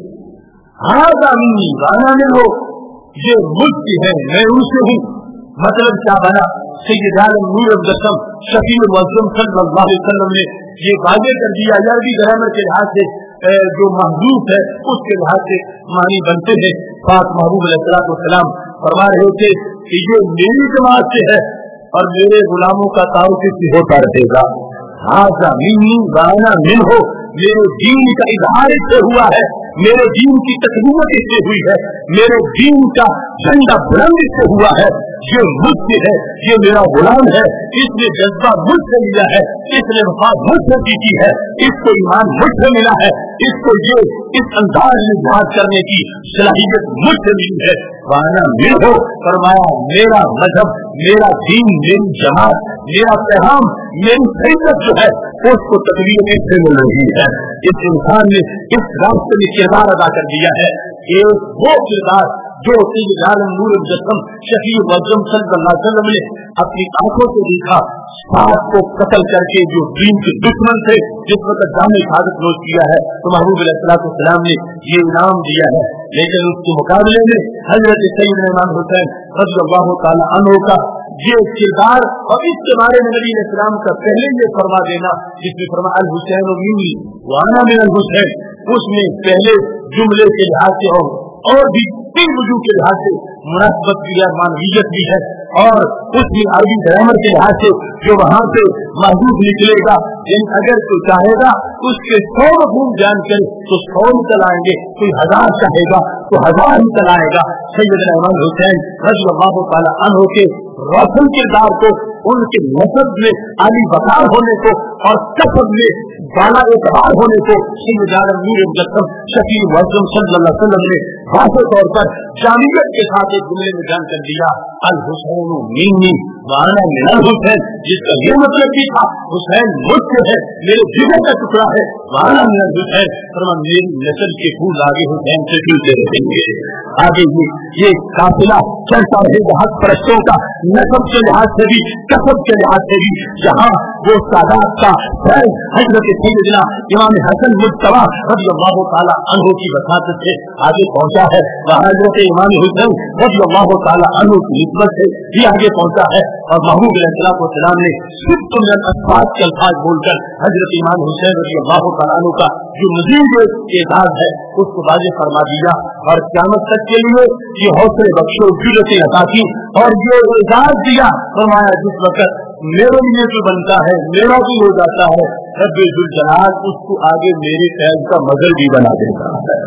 [SPEAKER 1] हाज़ा मिन्नी वाना मिन्हु, ये मुझसे है मैं उनसे हूँ। मतलब क्या बना, सैयद आलम नूर मुजस्सम शफी मुअज़्ज़म सल्लल्लाहु अलैहि वसल्लम ने ये वाज़ेह कर दिया। अरबी ग्रामर के लिहाज से जो महजूब है उसके लिहाज से मानी बनते हैं। पाक महबूब अलैहिस्सलाम फरमा रहे थे कि ये मेरी जमात से है और मेरे गुलामों का तारुफ इससे होता रहेगा। हाज़ा मिन्नी वाना मिन्हु, मेरे दीन का इजहार इससे हुआ है, मेरे दीन की तकरीबत इससे हुई है, मेरे दीन का झंडा बुलंद इससे हुआ है। ये मुझसे है, ये मेरा गुलाम है, इसने जज्बा मुझसे लिया है, इसने वफात मुझसे सीखी है, इसको ईमान मुझसे मिला है, इसको ये इस अंदाज में बात करने की सलाहियत मुझसे मिली है। वाना मिन्हु, फरमाया मेरा मजहब, मेरा दीन, मेरी जमात, मेरा पैगाम, मेरी शरीयत जो है उसको तकलीफ इससे मिल रही है। इस इंसान ने इस रास्ते में किरदार अदा कर दिया है। एक वो किरदार जो सैयद आलम नूर मुजस्सम शफी मुअज़्ज़म सल्लल्लाहु अलैहि वसल्लम ने अपनी आंखों से देखा, साथ को कत्ल करके जो दीन के दुश्मन थे जिस वक्त जामे शहादत नोश किया है तो महबूब अलैहिस्सलाम ने ये इनाम दिया है। लेकिन उसके मुकाबले में हजरत सैयदना इमाम हुसैन रज़ियल्लाहु ताला अन्हु का ये किरदार और इसके बारे में नबी अलैहिस्सलाम का पहले ये फरमा देना जिसमें फरमा अल हुसैन मिन्नी व अना मिनल हुसैन, उसमें पहले जुमले के लिहाज से और भी तीन वजूह के लिहाज से मुनासबत भी है, मानवीयत भी है और उसमें अरबी ग्रामर के लिहाज से जो वहां से महबूब निकलेगा। अगर कोई चाहेगा उसके 100 मफहूम जान करे तो 100 निकल आएंगे, कोई 1000 चाहेगा तो 1000 निकल आएगा। सैयदना इमाम हुसैन रज़ियल्लाहु ताला अन्हु के रोशन किरदार को, उनके नसब में आली बकार होने को और कसब में बाला एतबार होने को सैयद आलम नूर मुजस्सम शफी मुअज़्ज़म सल्लल्लाहु अलैहि वसल्लम ने वाज़ेह तौर पर जामियत के साथ एक जुमले में बयान कर दिया, अल हुसैन मिन्नी व अना मिनल हुसैन, जिसका ये मतलब भी था हुसैन मुझसे है, मेरे जिगर का टुकड़ा है, व अना मिनल हुसैन, फरमान मेरी नस्ल के फूल आगे हुसैन से खिलते रहेंगे। आगे ये काफिला चलता रहेगा हक परस्तों का, नसब के लिहाज से भी कसब के लिहाज से भी। जहाँ वो सादात का फैज़ हजरत सैयदना इमाम हसन मुज्तबा रज़ियल्लाहु ताला अन्हु की वसात से आगे पहुंचा है, वहाँ हजरत इमाम हुसैन रज़ियल्लाहु ताला अन्हु की निस्बत से भी आगे पहुंचा है। और महबूब अलैहिस्सलाम ने सिर्फ असबात के अल्फाज बोलकर हजरत इमाम हुसैन रज़ियल्लाहु ताला अन्हु का जो मज़ीद एजाज़ है उसको वाज़ेह फरमा दिया और क़यामत तक के लिए ये हौसले बख्शो जुर्रतें अता की और ये एजाज़ दिया। फरमाया जिस वक्त मेरे लिए जो बनता है मेरा भी हो जाता है, रब्बे जुल जलाल उसको आगे मेरे फैज़ का मज़र भी बना देता है।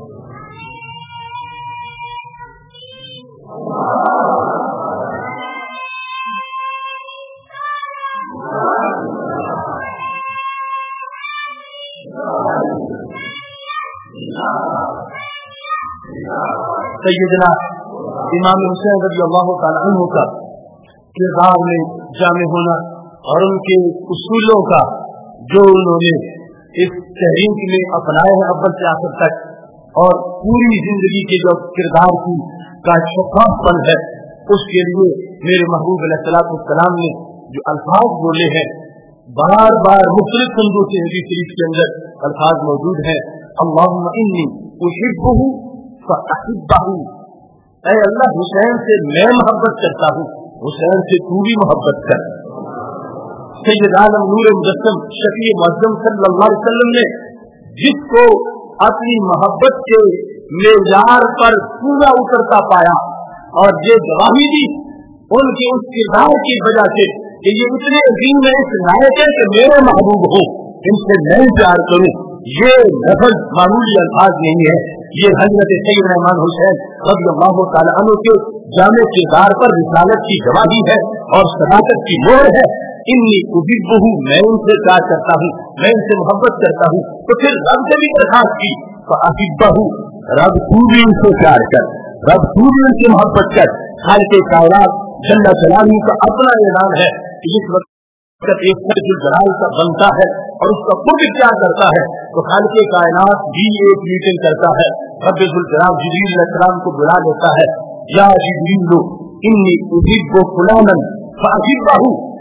[SPEAKER 1] सैयदना इमाम हुसैन रज़ियल्लाहु ताला अन्हु का किरदार में जामे होना और उनके उसूलों का जो उन्होंने इस तहरीक में अपनाए हैं अव्वल से आखिर तक और पूरी जिंदगी के जो किरदार की का शफाफपन है उसके लिए मेरे महबूब अलैहिस्सलाम ने जो अल्फाज बोले हैं, बार बार मुख्तलिफ संदों से हदीस शरीफ के अंदर अल्फाज मौजूद हैं। अल्लाहुम्मा इन्नी उहिब्बुहु फअहिब्बहु, ऐ अल्लाह हुसैन से मैं मोहब्बत करता हूँ, हुसैन से तू भी मोहब्बत कर। सैयद आलम नूर मुजस्सम शफी मुअज़्ज़म सल्लल्लाहु अलैहि वसल्लम ने जिसको अपनी मोहब्बत के मेज़ार पर पूरा उतरता पाया और ये गवाही दी उनके उस किरदार की वजह से कि ये इतने अजीम में इस लायक है कि मेरे महबूब हो, इनसे मैं प्यार करूं, ये लफ्ज़ मामूली अल्फाज नहीं है, ये हज़रत सैयदना इमाम हुसैन रज़ियल्लाहु ताला अन्हु के जामे किरदार पर रिसालत की गवाही है और सदाकत की मोहर है। इन्नी उहिब्बुहु, मैं उनसे प्यार करता हूँ, मैं उनसे मोहब्बत करता हूँ। तो फिर रब से भी दरखास्त की फअहिब्बहु, रब तू भी उनसे प्यार कर, रब तू भी उनसे मोहब्बत कर। खालिक़े कायनात जल्ल जलालहू का अपना ऐलान है कि जिस वक्त एक जो जलाल का बनता है और उसका खुद क्या करता है तो खालिक़े कायनात भी एक मीटिंग करता है। रब्बे जुल जलाल जिब्रील अलैहिस्सलाम को बुला लेता है, या जिब्रील इन्नी उहिब्बु फुलानन फअहिब्बहु,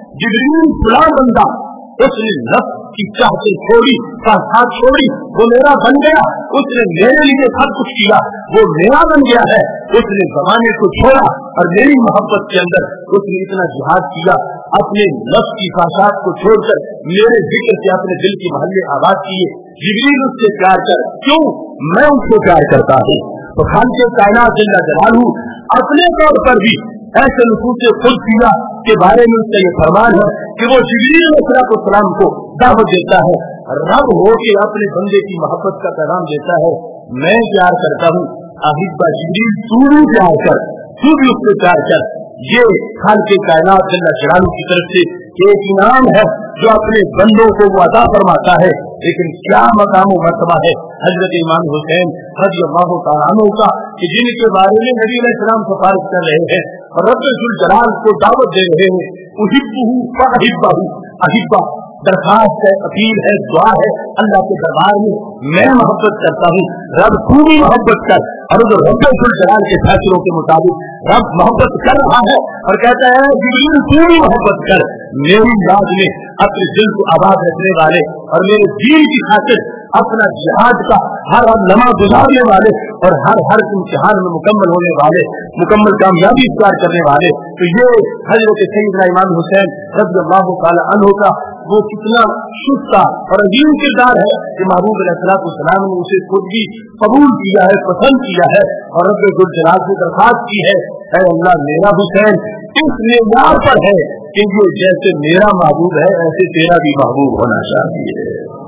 [SPEAKER 1] जिब्रील फला बंदा, उसने नफ्स की चाहते छोड़ी, साथ छोड़ी, वो मेरा बन गया, उसने मेरे लिए सब कुछ किया, वो मेरा बन गया है, उसने जमाने को छोड़ा और मेरी मोहब्बत के अंदर उसने इतना जिहाद किया, अपने नफ्स की ख्वाहिशात को छोड़कर मेरे जिक्र से अपने दिल के महल्ले आबाद किए। जिब्रील उससे प्यार कर, क्यों? मैं उससे प्यार करता हूँ। तो खालिक़ कायनात जल्ल जलालहू अपने तौर पर भी ऐसे नफूस खुल्फिया के बारे में उसका ये फरमान है कि वो जिब्रील अलैहिस्सलाम को दावत देता है, रब हो के अपने बंदे की मोहब्बत का पैगाम देता है। मैं प्यार करता हूँ, अहिब्बा जिब्रील तू भी प्यार कर, तू भी उससे प्यार कर। ये खालिक़ कायनात जल्ल जलालहू की तरफ से एक इनाम है जो अपने बंदों को वो अता फरमाता है। लेकिन क्या मकाम मर्तबा है हजरत इमाम हुसैन रज़ियल्लाहु तआला अन्हु का कि जिनके बारे में नबी अलैहिस्सलाम सिफारिश कर रहे हैं और रब जुल जलाल को दावत दे रहे हैं। उहिब्बुहु फअहिब्बहु, अहिब्बा दरखास्त है, अपील है, दुआ है अल्लाह के दरबार में, मैं मोहब्बत करता हूँ, रब तू भी मोहब्बत कर। और रब जुल जलाल के फैसलों के मुताबिक रब मोहब्बत कर रहा है और कहता है जिब्रील तू भी मोहब्बत कर। मेरी याद में अपने दिल को आबाद रखने वाले और मेरे दीन की खातिर अपना जिहाद का हर लम्हा गुजारने वाले और हर इम्तिहान में मुकम्मल होने वाले, मुकम्मल कामयाबी इख्तियार करने वाले, तो ये हजरत सैयदना इमाम हुसैन रज़ियल्लाहु तआला अन्हु का वो कितना शुद्ध और अजीम किरदार है कि महबूब अलैहिस्सलाम ने उसे खुद भी कबूल किया है, पसंद किया है और रब जुल जलाल से दरखास्त की है, ऐ अल्लाह मेरा हुसैन इस मेयार पर है कि ये जैसे मेरा महबूब है ऐसे तेरा भी महबूब होना चाहिए।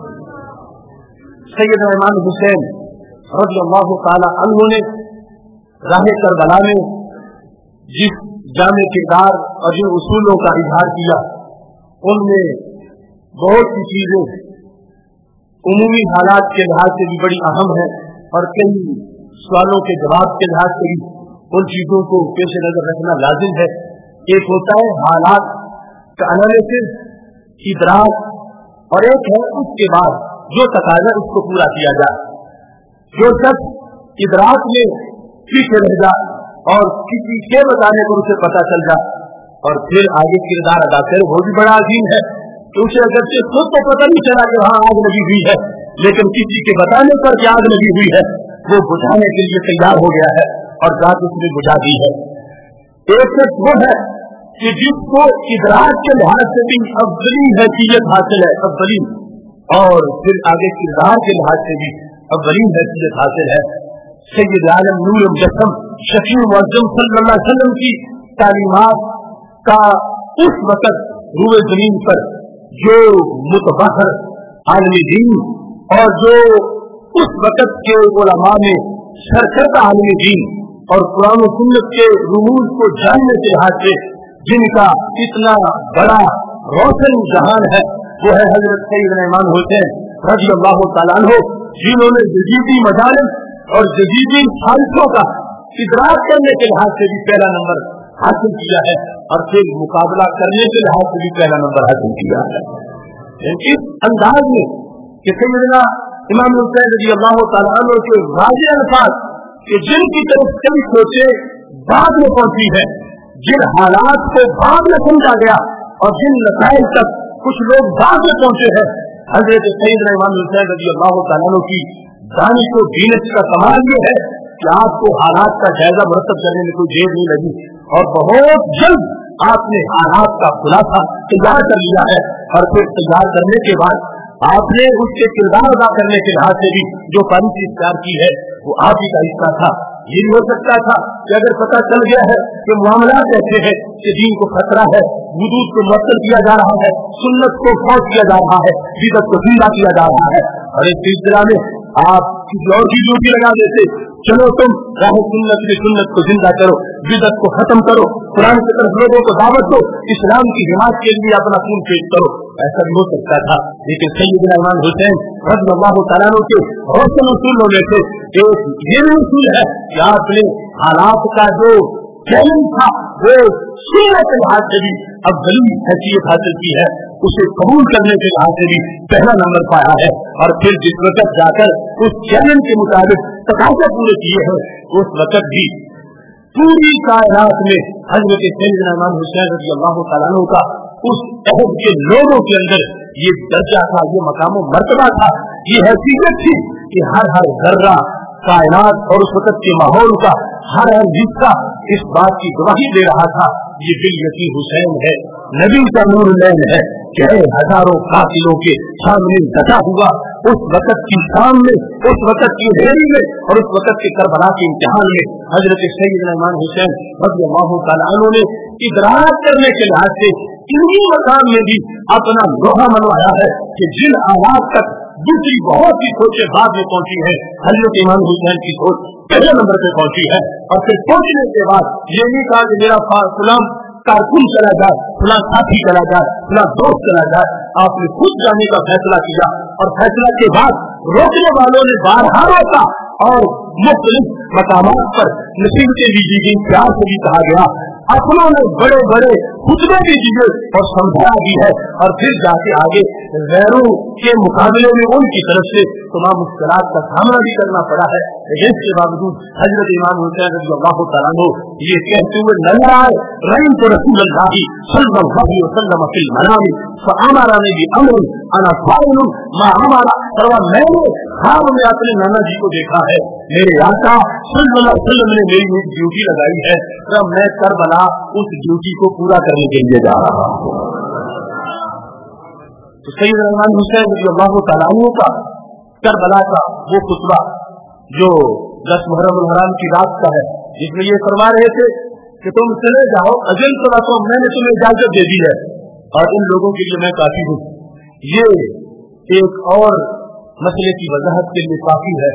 [SPEAKER 1] सैयदना इमाम हुसैन रज़ियल्लाहु तआला अन्हु ने राह करबला में जिस जामे किरदार और जिन उसूलों का इजहार किया, उनमें बहुत सी चीजें उमूमी हालात के लिहाज से भी बड़ी अहम है और कई सवालों के जवाब के लिहाज से भी उन चीजों को पेश नजर रखना लाजिम है। एक होता है हालात का एनालिसिस, इदराक, और एक है उसके बाद जो तकाजा उसको पूरा किया जाए। जो शख्स इदराक में पीछे रह जाए और किसी के बताने पर उसे पता चल जाए और फिर आगे किरदार अदा करे, वो भी बड़ा अजीम है कि उसे अगर से खुद तो पता नहीं चला कि वहां आग लगी हुई है, लेकिन किसी के बताने पर कि आग लगी हुई है वो बुझाने के लिए तैयार हो गया है और जात उसने बुझा दी है। एक शख्स वो है कि जिसको इदराक के लिहाज से भी अफजली हैसियत हासिल है, अफजली, और फिर आगे किरदार के लिहाज से भी अफजली हैसियत हासिल है। सैयद आलम नूर मुजस्सम शफी मुअज्जम सल्लल्लाहु अलैहि वसल्लम की तालीमात का उस वक्त रूए जमीन पर जो मुतबहर आलमी दीन और जो उस वक्त के उलमा में सरकर्दा आलमी दीन और कुरान और सुन्नत के रूज को जानने के लिहाज से जिनका इतना बड़ा रोशन जहान है, वो है हजरत सैयदना इमाम हुसैन रज़ियल्लाहु तआला अन्हु, जिन्होंने जदीदी मजालिब और जदीदी साइंसों का इदराक करने के लिहाज से भी पहला नंबर हासिल किया है और फिर मुकाबला करने के लिहाज से भी पहला नंबर हासिल किया है। इस अंदाज में कि सैयदना इमाम हुसैन रज़ियल्लाहु तआला अन्हु के वाज़ेह अल्फाज कि जिनकी तरफ कई सोचे बाद में पहुंची है, जिन हालात को बाद में समझा गया और जिन नताइज तक कुछ लोग बाद में पहुंचे हैं, हजरत सैयदना इमाम हुसैन रज़ियल्लाहु तआला अन्हु की दानिश और दीनत का कमाल ये है कि आपको हालात का जायजा मुरतब करने में कोई देर नहीं लगी और बहुत जल्द आपने हालात का खुलासा तैयार कर लिया है और फिर तैयार करने के बाद आपने उसके किरदार अदा करने के लिहाज से भी जो पॉलिसी इख्तियार की है वो आप ही का हिस्सा था। ये भी हो सकता था कि अगर पता चल गया है कि मामला ऐसे है कि दीन को खतरा है, वुजूद को मुअत्तल किया जा रहा है, सुन्नत को फौज किया जा रहा है, बिदअत को जिंदा किया जा रहा है, और इस सिलसिला में आप किसी और की ड्यूटी लगा देते, चलो तुम राह सुन्नत की सुन्नत को जिंदा करो, बिदअत को खत्म करो, कुरान की तरफ लोगों को दावत दो, इस्लाम की हिमायत के लिए अपना खून पेश करो, ऐसा भी हो सकता था। लेकिन सैयदना इमाम हुसैन रज़ियल्लाहु तआला अन्हु के रोशन उसूलों में से एक ये भी उसूल है कि आपने हालात का जो चैलेंज था वो सुन्नत के लिहाज से भी अफजली हैसियत हासिल की है, उसे कबूल करने के लिहाज से भी पहला नंबर पाया है, और फिर जिस वक्त जाकर उस चैलेंज के मुताबिक तकाज़े पूरे किए हैं उस वक्त भी पूरी कायनात में हजरत सैयदना इमाम हुसैन रज़ियल्लाहु तआला अन्हु का उस अहद के लोगों के अंदर ये दर्जा था, ये मकाम मर्तबा था, ये हैसियत थी कि हर हर जर्रा कायनात और उस वक्त के माहौल का हर हर हिस्सा इस बात की गवाही दे रहा था ये बिल यकीन हुसैन है, नबी का नूरुल्लैन है, कि हजारों कातिलों के सामने डटा हुआ उस वक्त की शाम में, उस वक्त की ढेरी में और उस वक्त के करबला के इम्तिहान में हजरत सैयदना इमाम हुसैन रज़ियल्लाहु तआला अन्हु ने इदराक करने के लिहाज से इन्हीं मकाम में भी अपना लोहा मनवाया है कि जिन आवाज तक दूसरी बहुत सी सोचें बाद में पहुंची है, हजरत इमाम हुसैन की सोच पहले नंबर पे पहुंची है। और फिर पहुंचने के बाद ये नहीं कहा कि मेरा फलां कारकुन चला जाए, फलां साथी चला जाए, फलां दोस्त चला जाए, आपने खुद जाने का फैसला किया और फैसला के बाद रोकने वालों ने बारहा रोका और मुख्तलिफ मकामात पर नसीहतें भी दी गई, प्यार से भी कहा गया, अपनों ने बड़े बड़े खुतबे भी दिए और समझाया भी है। और फिर जाके आगे गैरों के मुकाबले में उनकी तरफ से तमाम मुश्किलात का सामना भी करना पड़ा है, लेकिन इसके बावजूद हजरत इमाम हुसैन रज़ियल्लाहु तआला अन्हु ये कहते हुए नजर आए, रहीम रसूलुल्लाह सल्लल्लाहु अलैहि वसल्लम फिल मनामी फअमरनी भी अमर अना फाइल मा हमारा परवा, मैंने ख्वाब में अपने नाना जी को देखा है, मेरे आका सल्लल्लाहु अलैहि वसल्लम ने मेरी एक ड्यूटी लगाई है, तब मैं करबला उस ड्यूटी को पूरा करने के लिए जा रहा हूँ। तो सैयदना इमाम हुसैन रज़ियल्लाहु तआला अन्हु का करबला का वो खुतबा जो 10 मुहर्रम हराम की रात का है, जिसमें ये फरमा रहे थे कि तुम चले जाओ, अजल तो मैंने तुम्हें इजाजत दे दी है और इन लोगों के लिए मैं काफी हूँ। ये एक और मसले की वजाहत के लिए काफी है।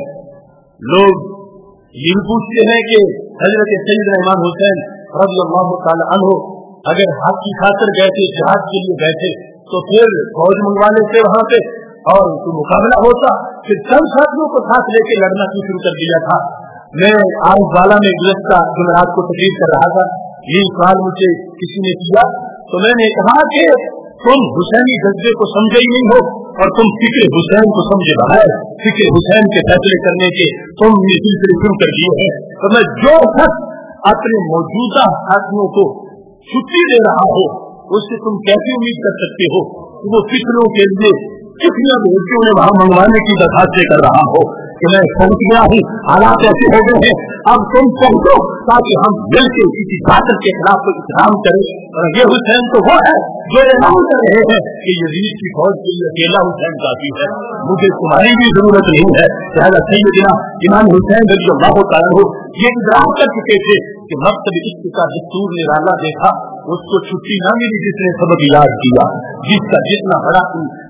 [SPEAKER 1] लोग ये पूछते हैं कि हजरत सैयदना इमाम हुसैन रज़ियल्लाहु तआला अन्हु अगर हक की खातिर गए थे, जिहाद के लिए गए थे, तो फिर फौज मंगवा लेते वहां पे और उनको मुकाबला होता, फिर सब साथियों को साथ लेके लड़ना क्यों शुरू कर दिया था। मैं आरिफ वाला में गुज़श्ता जुमेरात को तकरीर कर रहा था, ये सवाल मुझे किसी ने किया तो मैंने कहा कि तुम हुसैनी जज्बे को समझे ही नहीं हो और तुम फिक्र हुसैन को समझे बगैर फिक्र हुसैन के फैसले करने के तुम ये सिलसिले शुरू कर दिए हैं। तो मैं जो शख्स अपने मौजूदा साथियों को छुट्टी दे रहा हो उससे तुम कैसे उम्मीद कर सकते हो कि वो फिक्रों के लिए कितनी भेजकर उन्हें वहां मंगवाने की दरखास्तें कर रहा हो कि मैं पहुंच गया हूँ, हालात ऐसे हो गए हैं, अब तुम पहुंचो ताकि हम मिलकर किसी बादल के खिलाफ को इस्लाम करें। और ये हुसैन तो वो है जो ऐलान कर रहे हैं कि यजीद की फौज के लिए अकेला हुसैन काफी है, मुझे तुम्हारी भी जरूरत नहीं है। लिहाजा सैयदना इमाम हुसैन रज़ियल्लाहु तआला अन्हु ये इकरार कर चुके थे कि मकतब इश्क का दस्तूर निराला देखा, उसको छुट्टी न मिली जिसने सबक याद किया, जिसका जितना बड़ा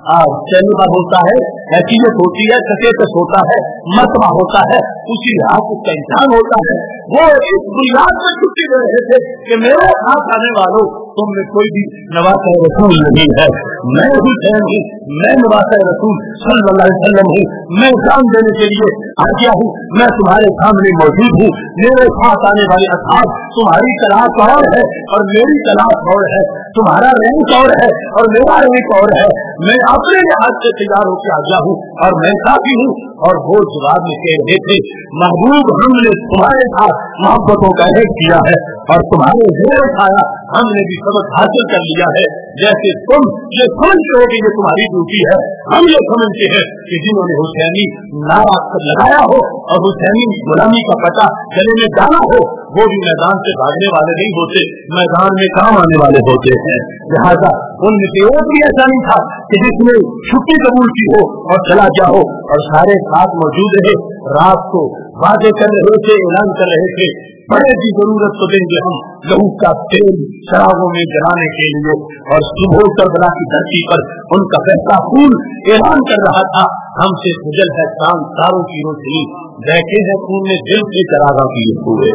[SPEAKER 1] चैनबा होता है, हैसियत होती है, सचेतस होता है, मर्तबा होता है, उसी हाथ उसका इंसान होता है। वो इस बुनियाद पर छुट्टी दे रहे थे कि मेरे साथ आने वालों तुम में कोई भी नवासा रसूल नहीं है, मैं हुसैन हूँ, मैं नवासा रसूल सल्लल्लाहु अलैहि वसल्लम हूँ, मैं जान देने के लिए आ गया हूँ, मैं तुम्हारे सामने मौजूद हूँ, मेरे साथ आने वाले असहाब तुम्हारी तलाश और है और मेरी तलाश और है, तुम्हारा रैंक और है और मेरा रैंक और है, मैं अपने लिहाज से तैयार होकर आ गया हूँ और मैं काफी हूँ। और वो जवाब में कह रहे थे महबूब हमने तुम्हारे साथ मोहब्बतों का अहद किया है और तुम्हारे ज़ेर उठाया हमने भी सबक हासिल कर लिया है। जैसे तुम ये समझते हो कि ये तुम्हारी ड्यूटी है, हम ये समझते हैं कि जिन्होंने हुसैनी नारा लगाया हो और हुसैनी गुलामी का पता गले में डाला हो वो भी मैदान से भागने वाले नहीं होते, मैदान में काम आने वाले होते हैं। लिहाजा उनमें से एक भी ऐसा नहीं था कि जिसने छुट्टी कबूल की हो और चला गया हो, और सारे साथ मौजूद रहे, रात को वादे कर रहे थे, ऐलान कर रहे थे बड़े की जरूरत तो देंगे हम लहू का तेल शराबों में जलाने के लिए। और सुबह करबला की धरती पर उनका बहता खून ऐलान कर रहा था हमसे खुजल है चांद तारों की रोशनी, बैठे हैं खून में दिल से चरागा किए हुए।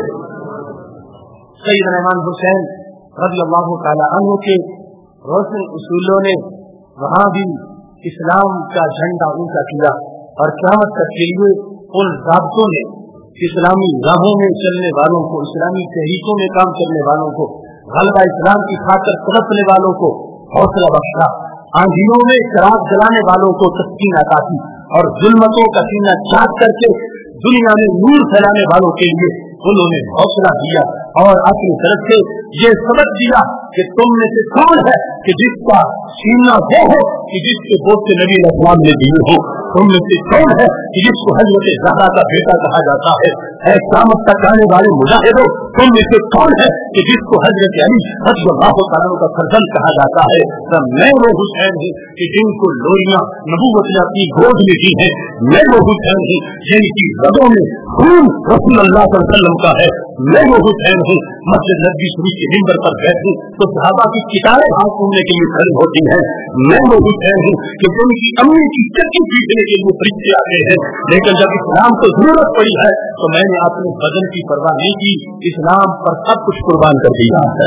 [SPEAKER 1] सैयदना इमाम हुसैन रज़ियल्लाहु तआला अन्हु के रोशन उसूलों ने वहां भी इस्लाम का झंडा ऊंचा किया और क़यामत तक के लिए उन ज़ाब्तों ने इस्लामी राहों में चलने वालों को, इस्लामी तहरीकों में काम करने वालों को, गलबा इस्लाम की खातिर तड़पने वालों को हौसला बख्शा, आंधियों में शराब जलाने वालों को तस्कीन अता की और जुल्मतों का सीना चाक करके दुनिया में नूर फैलाने वालों के लिए उन्होंने हौसला दिया اور اپنی طرف سے یہ سبق دیا کہ تم میں سے کون ہے کہ جس کا سینہ وہ ہو کہ جس کے گوشت نبی علیہ السلام نے دیے ہو. تم میں سے کون ہے کہ جس کو حضرت زہرا کا بیٹا کہا جاتا ہے. اے قیامت تک آنے والے مجاہدوں, تم میں سے کون ہے کہ جس کو حضرت علی رضی اللہ تعالیٰ کا فرزند کہا جاتا ہے. میں وہ حسین ہوں کہ جن کو لوریاں نبوت نے اپنی گود میں دی ہیں. میں وہ حسین ہوں جن کی رگوں میں خون رسول اللہ صلی اللہ علیہ وسلم کا ہے. میں وہ حسین ہوں مسجد نبوی شریف کے منبر پر بیٹھوں تو صحابہ کی کتابیں ہاتھ سننے کے لیے کھڑی ہوتی ہیں. میں وہ حسین ہوں کہ جن کی امی کی چکی پیٹنے کے لیے فرشتے آتے ہیں. لیکن جب اسلام کو ضرورت پڑی ہے تو میں نے اپنے بدن کی پرواہ نہیں کی, اسلام پر سب کچھ قربان کر دیا ہے.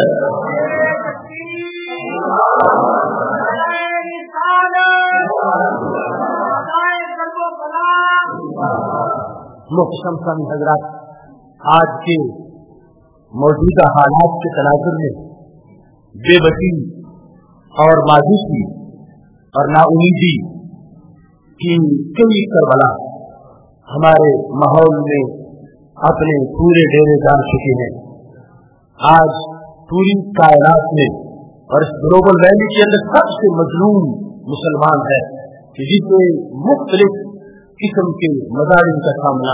[SPEAKER 1] محترم سامعین حضرات, آج کے موجودہ حالات کے تناظر میں بے بسی اور مایوسی اور نا امیدی کی کئی کربلا ہمارے ماحول میں اپنے پورے ڈیرے ڈال چکے ہیں. آج پوری کائنات میں اور اس گلوبل ویلی کے اندر سب سے مظلوم مسلمان ہے کہ جسے مختلف قسم کے مظالم کا سامنا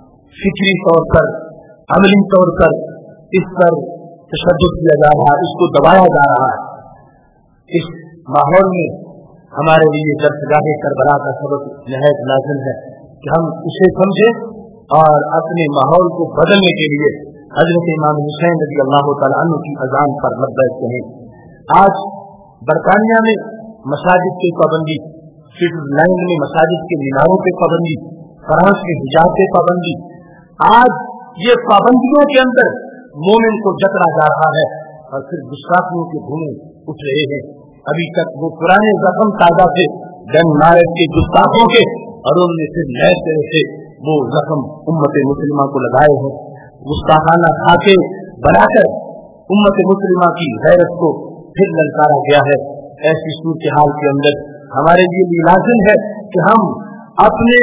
[SPEAKER 1] فکری طور پر, عملی طور پر اس پر تشدد کیا جا رہا ہے, اس کو دبایا جا رہا ہے. اس ماحول میں ہمارے لیے درسگاہ کربلا کا سبق نہایت لازم ہے کہ ہم اسے سمجھیں اور اپنے ماحول کو بدلنے کے لیے حضرت امام حسین رضی اللہ تعالیٰ عنہ کی اذان پر لبیک کہیں. آج برطانیہ میں مساجد کی پابندی, سوئٹزرلینڈ میں مساجد کے میناروں پہ پابندی, فرانس کے حجاب پہ پابندی. آج یہ پابندیوں کے اندر مومن کو جکڑا جا رہا ہے اور پھر گستاخیوں کے دھوئیں اٹھ رہے ہیں. ابھی تک وہ پرانے زخم تازہ تھے ڈنمارک کے گستاخوں کے, اور ان نے پھر نئے طرح سے وہ زخم امت مسلمہ کو لگائے ہیں. گستاخانہ خاکے بنا کر امت مسلمہ کی غیرت کو پھر للکارا گیا ہے. ایسی صورتحال کے اندر ہمارے لیے لازم ہے کہ ہم اپنے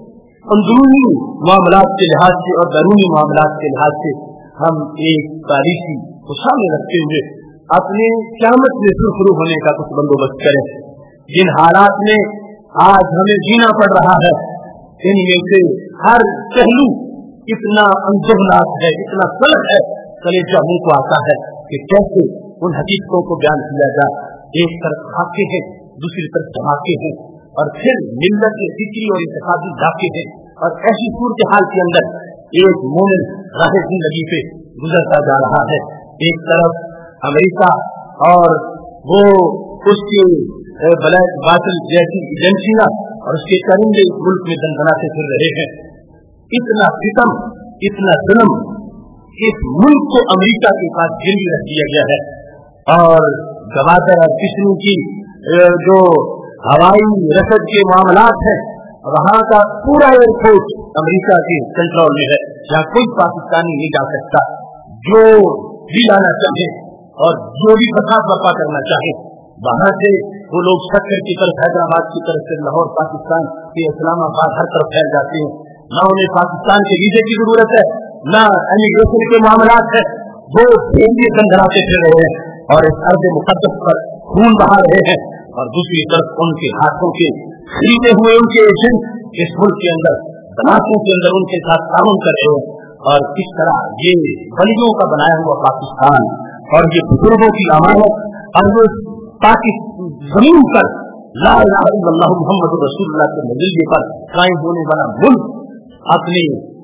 [SPEAKER 1] اندرونی معاملات کے لحاظ سے اور بیرونی معاملات کے لحاظ سے ہم ایک تاریخی کو سامنے رکھتے ہوئے اپنے قیامت میں سرخرو ہونے کا کچھ بندوبست کریں. جن حالات میں آج ہمیں جینا پڑ رہا ہے ان میں سے ہر پہلو اتنا اندوہناک ہے, اتنا سلط ہے, کلیجہ منہ کو آتا ہے کہ کیسے ان حقیقتوں کو بیان کیا جائے. ایک طرف خاکے ہیں, دوسری طرف دھماکے ہیں, اور پھر ملت کے فکری اور انتخابی ڈاکے ہیں. اور ایسی صورتحال کے اندر ایک مومن راہ زندگی پہ گزرتا جا رہا ہے. ایک طرف امریکہ اور وہ اس کے بلیک باطل جیسی ایجنسیاں اور اس کے کرندے اس ملک میں دندناتے پھر رہے ہیں. اتنا ستم, اتنا ظلم اس ملک کو امریکہ کے پاس گروی رکھ دیا گیا ہے. اور گوادر اور کشمیر کی جو ہوائی رسد کے معاملات ہیں, وہاں کا پورا ایئرپورٹ امریکہ کے کنٹرول میں ہے, جہاں کوئی پاکستانی نہیں جا سکتا. جو بھی لانا چاہے اور جو بھی فساد برپا کرنا چاہے وہاں سے وہ لوگ شکر کی طرف, حیدرآباد کی طرف سے لاہور, پاکستان کے اسلام آباد ہر طرف پھیل جاتے ہیں. نہ انہیں پاکستان کے ویزے کی ضرورت ہے, نہ امیگریشن کے معاملات ہے. وہ دندناتے پھر رہے ہیں اور اس ارض مقدس پر خون بہا رہے ہیں. اور دوسری طرف ان کے ہاتھوں کے خریدے ہوئے ان کے ایجنٹ اس ملک کے اندر دھماکوں کے اندر ان کے ساتھ تعاون کر رہے ہیں. اور کس طرح یہ بلیوں کا بنایا ہوا پاکستان اور یہ بزرگوں کی امانت اور وہ پاکستان زمین پر لا الہ الا اللہ محمد رسول اللہ کے نظریے پر قائم ہونے والا ملک اپنی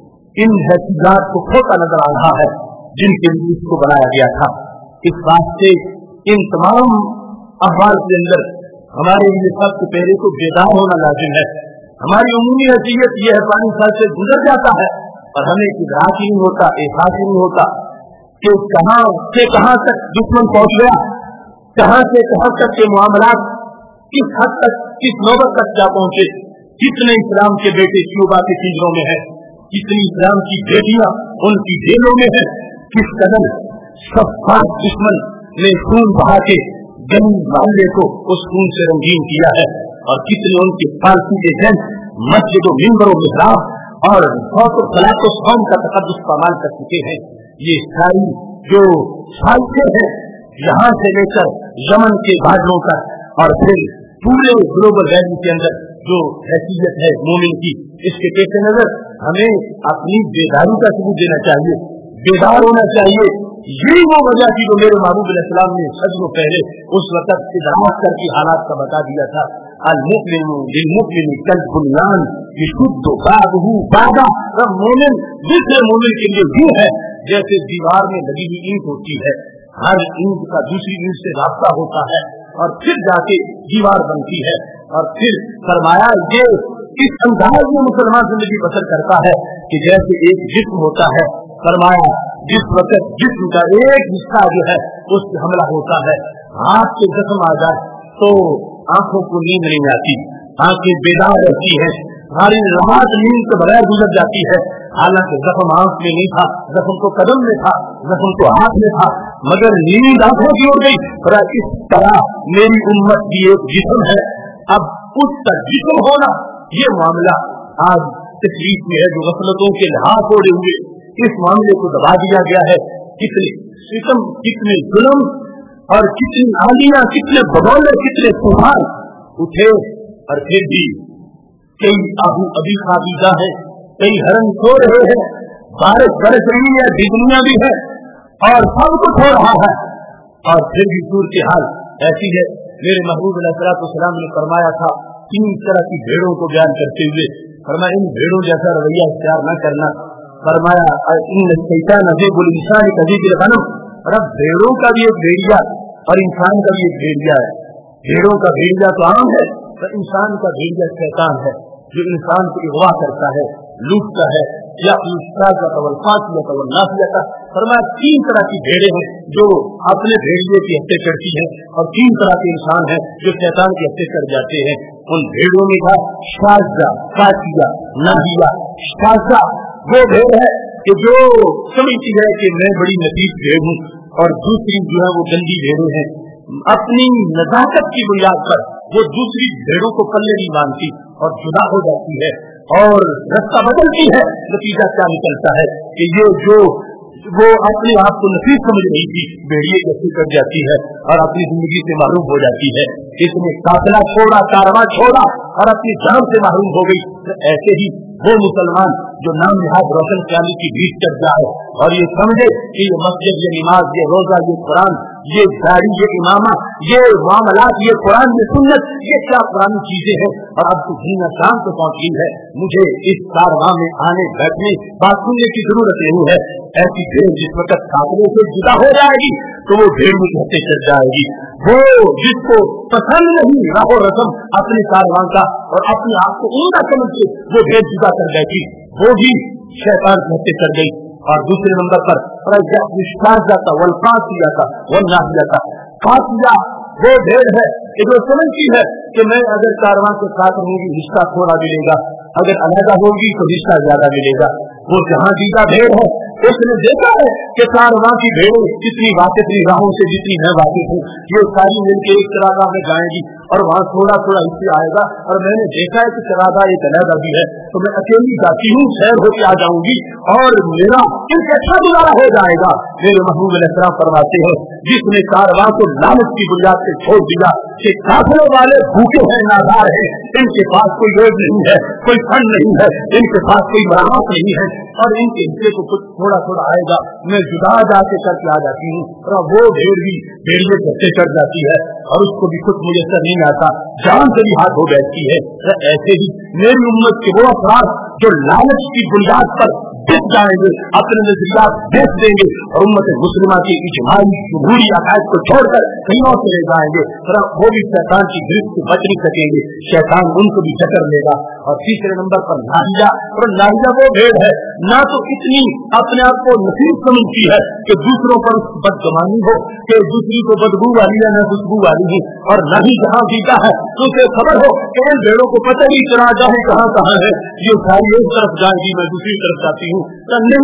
[SPEAKER 1] ان حیثیت کو کھوتا نظر آ رہا ہے جن کے لیے اس کو بنایا گیا تھا. اس بات سے ان تمام احوال کے اندر ہمارے لیے سب سے پہلے تو بیدار ہونا لازم ہے. ہماری عمومی حیثیت یہ ہے 5 سال سے گزر جاتا ہے اور ہمیں ادراک ہی نہیں ہوتا, احساس ہی نہیں ہوتا کہ کہاں سے کہاں تک دشمن پہنچ گیا, کہاں سے کہاں تک کے معاملات کس حد تک, کس نوبت تک جا پہنچے. کتنے اسلام کے بیٹے کیوبا کے پنجروں میں ہیں, کتنی اسلام کی بیٹیاں ان کی جیلوں میں ہیں. کس قدر شفاف دشمن نے خون بہا کے گلی محلے کو اس خون سے رنگین کیا ہے, اور کتنے ان کے فارسی ایجنٹ مسجد و منبر و محراب اور صلاۃ و سلام کا تقدس پامال کر چکے ہیں. ये सारी जो साइटें हैं यहाँ से लेकर यमन के बादलों तक और फिर पूरे ग्लोबल वैल्यू के अंदर जो हैसियत है मोमिन की, इसके पेश नजर हमें अपनी बेदारी का सबूत देना चाहिए, बेदार होना चाहिए। यही वो वजह थी जो मेरे महबूब अलैहिस्सलाम ने सदियों पहले उस वक्त इदराक करके हालात का बता दिया था। अल मुमिनु लिल मुमिनि कल बुनियान यशुद्दु बादहु बादा। मोमिन दूसरे मोमिन के लिए यूं है जैसे दीवार में लगी हुई ईंट होती है, हर ईंट का दूसरी ईंट से रास्ता होता है और फिर जाके दीवार बनती है। और फिर फरमाया ये इस अंदाज में मुसलमान जिंदगी बसर करता है कि जैसे एक जिस्म होता है। फरमाया जिस वक्त जिस्म का एक हिस्सा जो है उस पर हमला होता है, हाथ के जख्म आ जाए तो आंखों को नींद नहीं आती, आंखें बेदार रहती है, सारी रात नींद के बगैर गुजर जाती है। हालांकि जख्म आंख में नहीं था, जख्म तो कदम में था, जख्म तो हाथ में था, मगर नींद आंखों की ओर गई। इस तरह मेरी उम्मत की एक जिस्म है, अब उसका जिस्म होना ये मामला आज तकलीफ में है जो गफलतों के लिहाज ओढ़े हुए इस मामले को दबा दिया गया है। कितने सितम, कितने जुल्म और कितनी आलियां, कितने बगौले, कितने तूफान उठे और फिर भी कई आबू अभी खाबीजा है, कई हरन सो रहे हैं, बारिश बरस रही है, बिजलियां भी है और सब कुछ हो रहा है और फिर भी सूरत हाल ऐसी है। मेरे महबूब अलैहिस्सलाम ने फरमाया था 3 तरह की भेड़ों को बयान करते हुए, फरमाया इन भेड़ों जैसा रवैया इख्तियार न करना। फरमाया इन शैतान अजीबुल इंसान अजीबुल गनम। अब भेड़ों का भी एक भेड़िया और इंसान का भी एक भेड़िया है। भेड़ों का भेड़िया तो आम है, तो इंसान का भेड़िया शैतान है जो इंसान को अगवा करता है, लूटता है, या फरमाया 3 तरह की भेड़े हैं जो अपने भेड़िए की हत्या करती हैं और 3 तरह के इंसान हैं जो शैतान की हत्या कर जाते हैं। उन भेड़ों में था शाजा, कातिया, नाहिया। शाजा वो भेड़ है कि जो समझती है कि मैं बड़ी नफीस भेड़ हूँ, और दूसरी जो है वो गंदी भेड़ें हैं, अपनी नजाकत की बुनियाद पर वो दूसरी भेड़ों को पल्ले नहीं मानती और जुदा हो जाती है और रास्ता बदलती है। नतीजा क्या निकलता है कि ये जो वो अपने आप को नफीस समझ रही थी, भेड़िए कैसी कर जाती है और अपनी जिंदगी से महरूम हो जाती है। इसने काफिला छोड़ा, कारवां छोड़ा और अपनी जान से महरूम हो गई। तो ऐसे ही वो मुसलमान जो नाम निहाद रोशन क़यामत की भीख कर जाए और ये समझे कि ये मस्जिद, ये नमाज, ये रोजा, ये कुरान, ये दाढ़ी, ये इमामा, ये मामलात, ये कुरान, ये सुन्नत, ये क्या पुरानी चीजें हैं और अब तो दुनिया शाम को पहुंच गई है, मुझे इस कारवां में आने बैठने बात सुनने की जरूरत नहीं है। ऐसी भेड़ जिस वक्त काफिले से जुदा हो जाएगी तो वो भेड़ में कहते चल जाएगी। वो जिसको पसंद नहीं राहो रस्म अपने कारवां का और अपने आप को उमदा समझ के वो भेड़ जुदा कर जाएगी, वो भी शैतान कहते कर गई। और दूसरे नंबर पर जाता वल्कासिया का वल्लाहिया का कासिया वो भेड़ है कि जो समझती है कि मैं अगर कारवां के साथ रहूंगी हिस्सा थोड़ा मिलेगा, अगर अलग होगी तो हिस्सा ज्यादा मिलेगा। वो जहां जीता भेड़ है उसने देखा है कि कारवां की भेड़ें जितनी वाकिफ राहों से जितनी है वाकिफ हूँ, ये सारी मिलकर एक चरागाह में जाएंगी और वहाँ थोड़ा थोड़ा हिस्से आएगा। और मैंने देखा है कि चरागाह एक अलग भी है, तो मैं अकेली जाती हूँ, सैर होकर आ जाऊंगी और मेरा इनसे अच्छा गुजारा हो जाएगा। मेरे महबूब अलैहिस्सलाम फरमाते हैं जिसने कारवां को लालच की बुनियाद से छोड़ दिया कि काफिलों वाले भूखे हैं, नादार हैं, इनके पास कोई रोज नहीं है, कोई फंड नहीं है, इनके पास कोई मराहत नहीं है और इनके हिस्से को कुछ थोड़ा थोड़ा आएगा, मैं जुदा जाके करके आ जाती हूँ। और वो भेड़ भी भेड़िए करते कर जाती है और उसको भी कुछ मुयसर नहीं आता, जान से भी हाथ हो बैठती है। ऐसे ही मेरी उम्मत के वो अफराद जो लालच की बुनियाद पर बिक जाएंगे, अपने नजरियात बेच देंगे और उम्मत मुस्लिमा की इजमाई जमहूरी अकायद को छोड़कर कहीं और चले जाएंगे, वो भी शैतान की गिरफ्त से बच नहीं सकेंगे, शैतान उनको भी टक्कर लेगा। और तीसरे नंबर पर नाहिया, और नाहिया वो भेड़ है ना तो इतनी अपने आप को नसीब समझती है कि दूसरों पर बदगुमानी हो कि दूसरी को बदबू वाली है, न खुशबू वाली है, और न ही जहाँ जीता है तो उसे खबर हो कि इन भेड़ों को पता नहीं चला जाए कहाँ कहाँ है, ये सारी एक तरफ जाएगी मैं दूसरी तरफ जाती हूँ। नहीं,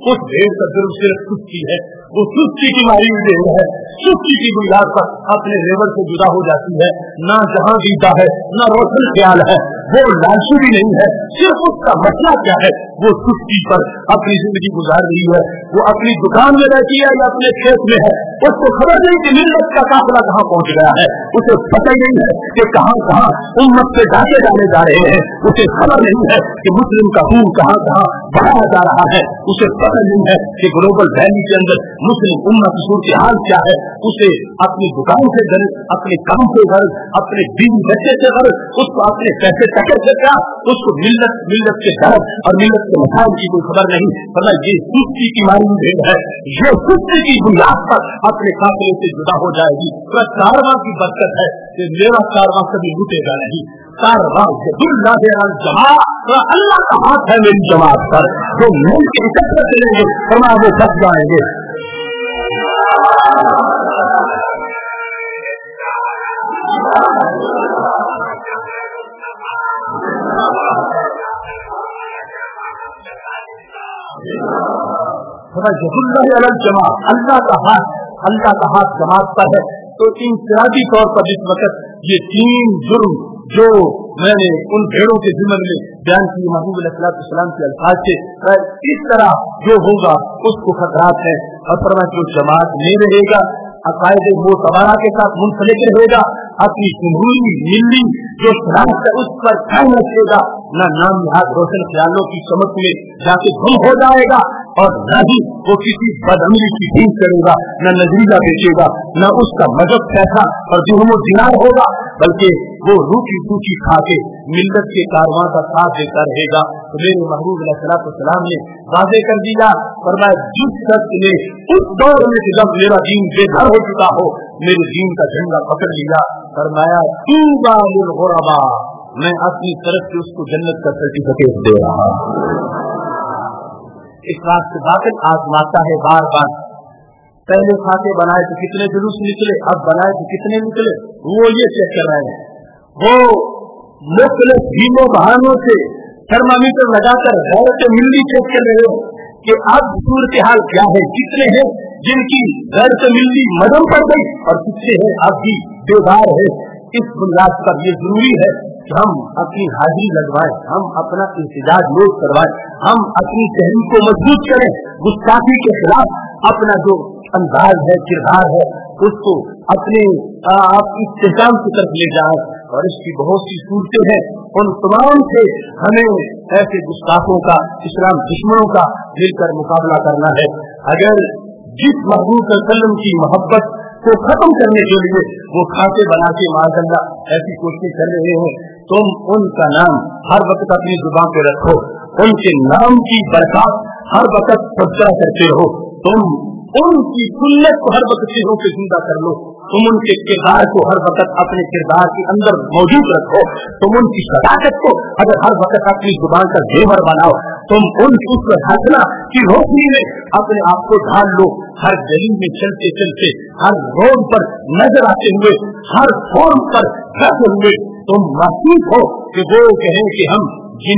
[SPEAKER 2] उस भेड़ का जुर्म सिर्फ सुस्ती है, वो सुस्ती की मारी हुई भेड़ है, सुस्ती की बुनियाद पर अपने लेवल से जुदा हो जाती है, ना जहां जीता है ना रोशन ख्याल है, वो लालची भी नहीं है, सिर्फ उसका मसला क्या है, वो सुस्ती पर अपनी जिंदगी गुजार रही है। वो अपनी दुकान में रहती है या अपने खेत में है, उसको खबर नहीं कि मिल्लत का काफिला कहाँ पहुंच गया है, उसे पता ही नहीं है कि कहाँ कहाँ उम्मत से डाके डाले जा रहे हैं, उसे खबर नहीं है कि मुस्लिम का खून कहाँ कहाँ बढ़ाया जा रहा है, उसे पता नहीं है कि ग्लोबल वैली के अंदर मुस्लिम उम्मत की सूरत हाल क्या है। उसे अपनी दुकान से गर्ज, अपने काम से गर्ज, अपने बीवी बच्चे से गर्ज, उसको अपने पैसे टके से क्या, उसको मिल्लत के दर्द और मिल्लत के मसाइल की कोई खबर नहीं। मतलब ये सुस्ती की मारी भेड़ है, ये सुस्ती की बुनियाद पर अपने काफिले से जुदा हो जाएगी। तो कारवां की बरकत है कि मेरा कारवां कभी लूटेगा नहीं। कारवां जमा, अल्लाह का हाथ है मेरी जमात पर, जो मिल के एकत्र करेंगे फरमा वो बच जाएंगे। जमा, अल्लाह का हाथ जमात पर है। तो इंफरादी तौर पर इस वक्त ये 3 जुर्म जो मैंने उन भेड़ों के जिम्मन में बयान की महबूब अलैहिस्सलाम के अल्फाज से, इस तरह जो होगा उसको खतरात है। और फरमा जो जमात में रहेगा, अकायदे मोतबारा के साथ मुंसलिक रहेगा, अपनी जमहूरी मिली जो शरारत है उस पर कायम रखेगा, न नाम निहाद रोशन ख्यालों की समझ में जाके गुम हो जाएगा, और न ही वो किसी बदअमली की भीख करेगा, न नजरीला बेचेगा, न उसका मजहब पैसा और दिहमो दिनार होगा, बल्कि वो रूखी सूखी खा के मिल्लत के कारवां का साथ देता रहेगा। तो मेरे महबूब अलैहिस्सलाम ने वादे कर दिया, फरमाया जिस शख्स ने उस दौर में जब मेरा दीन बेघर हो चुका हो, मेरे दीन का झंडा पकड़ लिया, फरमाया तूबा लिल गुरबा, मैं अपनी तरफ से उसको जन्नत का सर्टिफिकेट दे रहा हूँ। इस बात से बातिल आजमाता है बार बार। पहले खाते बनाए तो कितने जुलूस निकले, अब बनाए तो कितने निकले, वो ये चेक कर रहे हैं। वो मुख्तलिफ हीलों बहानों से थर्मामीटर लगाकर गैर से मिलनी चेक कर रहे हो कि अब सूरत हाल क्या है, कितने हैं जिनकी गैर से मिलनी मदम पड़ गई और कितने हैं अब भी बेदार है। इस बुनियाद पर ये जरूरी है कि हम अपनी हाजिरी लगवाएं, हम अपना इंतजाज लोड करवाएं, हम अपनी तहरीक को मजबूत करें, गुस्ताखी के खिलाफ अपना जो अंदाज है, किरदार है, उसको अपने इस्तेजाम की तरफ ले जाए। और इसकी बहुत सी सूरतें हैं, उन तमाम से हमें ऐसे गुस्ताखों का, इस्लाम दुश्मनों का मिलकर मुकाबला करना है। अगर जिस महबूब सल्लल्लाहु की मोहब्बत को खत्म करने के लिए वो खाते बना के माशाअल्लाह ऐसी कोशिश कर रहे हैं, तुम उनका नाम हर वक्त अपनी जुबान पे रखो, उनके नाम की बरकत हर वक्त तबसरा करते रहो, तुम उनकी सुन्नत को हर वक्त चेहरों पे जिंदा कर लो, तुम उनके किरदार को हर वक्त अपने किरदार के अंदर मौजूद रखो, तुम उनकी सदाकत को अगर हर वक्त अपनी जुबान का जेवर बनाओ, तुम उनकी उस हसना की रोशनी में अपने आप को ढाल लो। हर गली में चलते चलते, हर रोड पर नजर आते हुए, हर फोन पर कहते हुए तुम महसूस हो कि वो कहें कि हम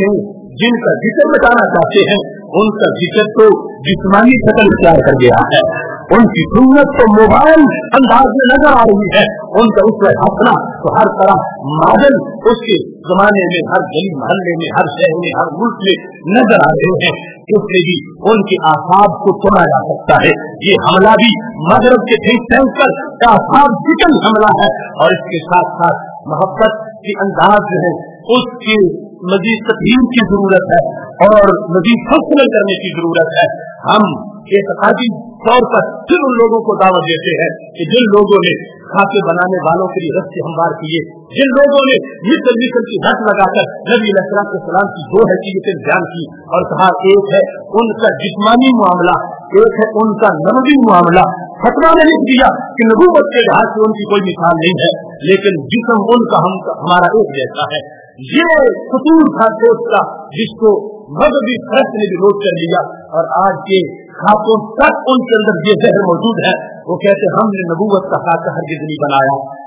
[SPEAKER 2] जिनका जिक्र बताना चाहते हैं उनका जिक्र तो जिस्मानी शक्ल इख्तियार कर गया है, उनकी सुन्नत तो मोबाइल अंदाज में नजर आ रही है, उनका उस पर हंसना तो हर तरह मॉडल उसके जमाने में हर गली मोहल्ले में, हर शहर में, हर मुल्क में नजर आ रहे हैं। इसलिए भी उनके आसाब को तोड़ा जा सकता है। ये हमला भी मगरब के थिंक टैंक पर आसाब चिकन हमला है। और इसके साथ साथ मोहब्बत के अंदाज जो है उसकी मजीद तकलीम की जरूरत है और मजीद फैसले करने की जरूरत है। हम एतकादी तौर पर फिर उन लोगों को दावत देते हैं कि जिन लोगों ने खाते बनाने वालों के लिए रस्ते हमवार किए, जिन लोगों ने मिसल की हट लगाकर नबी अलैहिस्सलाम की 2 हैसियतें बयान की और कहा एक है उनका जिस्मानी मामला, एक है उनका नबवी मामला। फतवा ने लिख दिया कि नबूवत के लिहाज से उनकी कोई मिसाल नहीं है, लेकिन जिस्म उनका हमारा एक जैसा है। ये फतूर था सोच का जिसको मजहबी फर्क ने भी नोट कर लिया और आज के खातों तक उनके अंदर ये जहर मौजूद है। वो कहते हमने नबूवत का खाका हरगिज़ नहीं बनाया,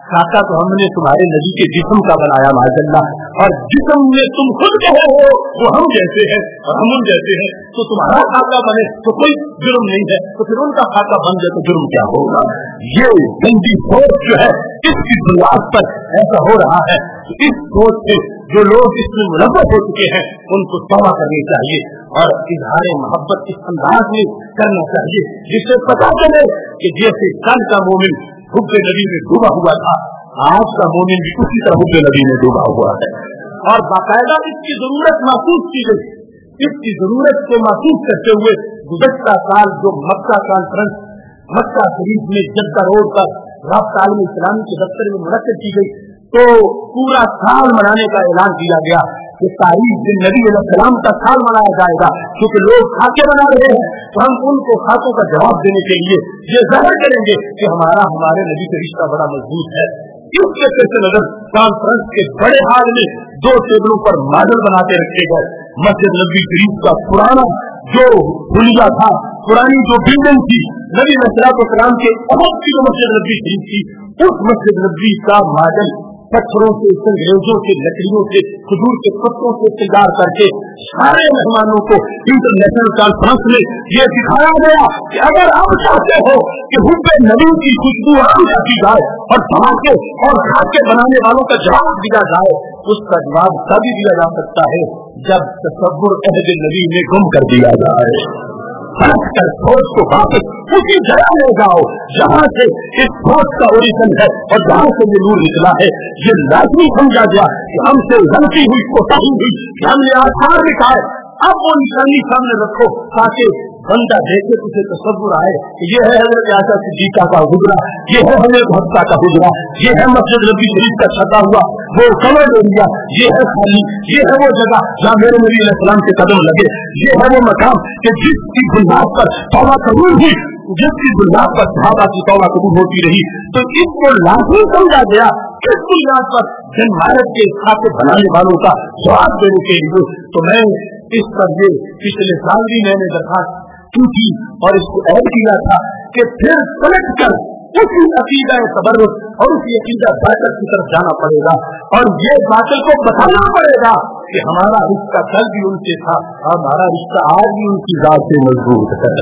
[SPEAKER 2] खाका तो हमने तुम्हारे नबी के जिस्म का बनाया माशाअल्लाह, और जिस्म में तुम खुद कहे हो वो हम जैसे हैं और हम उन जैसे हैं, तो तुम्हारा खाका बने तो कोई जुर्म नहीं है, तो फिर उनका खाका बन जाए तो जुर्म क्या होगा। ये गंदी सोच जो है इसकी बुनियाद पर ऐसा हो रहा है। तो इस सोच से जो लोग इसमें मुलव्वस हो चुके हैं उनको तौबा करनी चाहिए और इजहार मोहब्बत इस अंदाज में करना चाहिए जिससे पता चले कि जैसे कल का मोमिन हुब्बे नबी में डूबा हुआ था, आज का मोमिन भी उसी तरह हुब्बे नबी में डूबा हुआ है। और बाकायदा इसकी जरूरत महसूस की गई। इसकी जरूरत को महसूस करते हुए गुज़श्ता साल जो मक्का कॉन्फ्रेंस मक्का शरीफ में जद्दा रोड पर राब्ता आलम इस्लामी के दफ्तर में मुनक्किद की गई, तो पूरा साल मनाने का ऐलान किया गया कि तारीख दिन नबी अलैहिस्सलाम का साल मनाया जाएगा। क्योंकि लोग खाके बना रहे हैं तो हम उनको खातों का जवाब देने के लिए ये ज़ाहिर करेंगे कि हमारे नबी का रिश्ता बड़ा मजबूत है। इसके पेश नजर कॉन्फ्रेंस के बड़े हाल में 2 टेबलों पर मॉडल बना के रखे गए। मस्जिद नबी शरीफ का पुराना जो हुलिया था, पुरानी जो बिल्डिंग थी नबी अलैहिस्सलाम के अहद की जो मस्जिद नबी शरीफ थी, उस मस्जिद नबी का मॉडल पत्थरों से, संग्रेजों से, लकड़ियों से, खजूर के पत्तों से तैयार करके सारे मेहमानों को इंटरनेशनल कॉन्फ्रेंस में ये दिखाया गया कि अगर आप चाहते हो कि हुब्बे नबी की खुशबू आम रखी जाए और धमाके और खाके बनाने वालों का जवाब दिया जाए, उसका जवाब तभी दिया जा सकता है जब तसव्वुर अहद नबी में गुम कर दिया जाए। कर सोच को वापस उसी जगह ले जाओ जहाँ से इस सोच का ओरिजिन है और जहाँ से ये नूर निकला है। ये लाजमी समझा गया कि हमसे गलती हुई, कोताही हुई, हमने आसार दिखाए। अब वो निशानी सामने रखो ताकि बंदा देखे उसे तसव्वुर आए कि ये है हज़रत आयशा सिद्दीक़ा का हुजरा, ये है हज़रत हफ्सा का हुजरा, ये है मस्जिद नबी शरीफ का छता हुआ वो कमर एरिया, ये है खाली, ये है वो जगह जहाँ मेरे नबी अलैहिस्सलाम के कदम लगे, ये है वो मकाम कि जिसकी बुनियाद पर तौबा कबूल हुई, जिसकी बुनियाद पर सहाबा की तौबा कबूल होती रही। तो इसको लाजमी समझा गया किस बुनियाद पर जनमारत के खाते बनाने वालों का जवाब देने के लिए। तो मैं इस पर ये पिछले साल भी मैंने दरखास्त की थी और इसको ऐड किया था कि फिर पलट कर उसी अकीदा तबर्रुक और उसी अकीदा बातिल की तरफ जाना पड़ेगा और ये बातिल को बताना पड़ेगा कि हमारा रिश्ता कल भी उनसे था और हमारा रिश्ता आज भी उनकी जात से मजबूत है।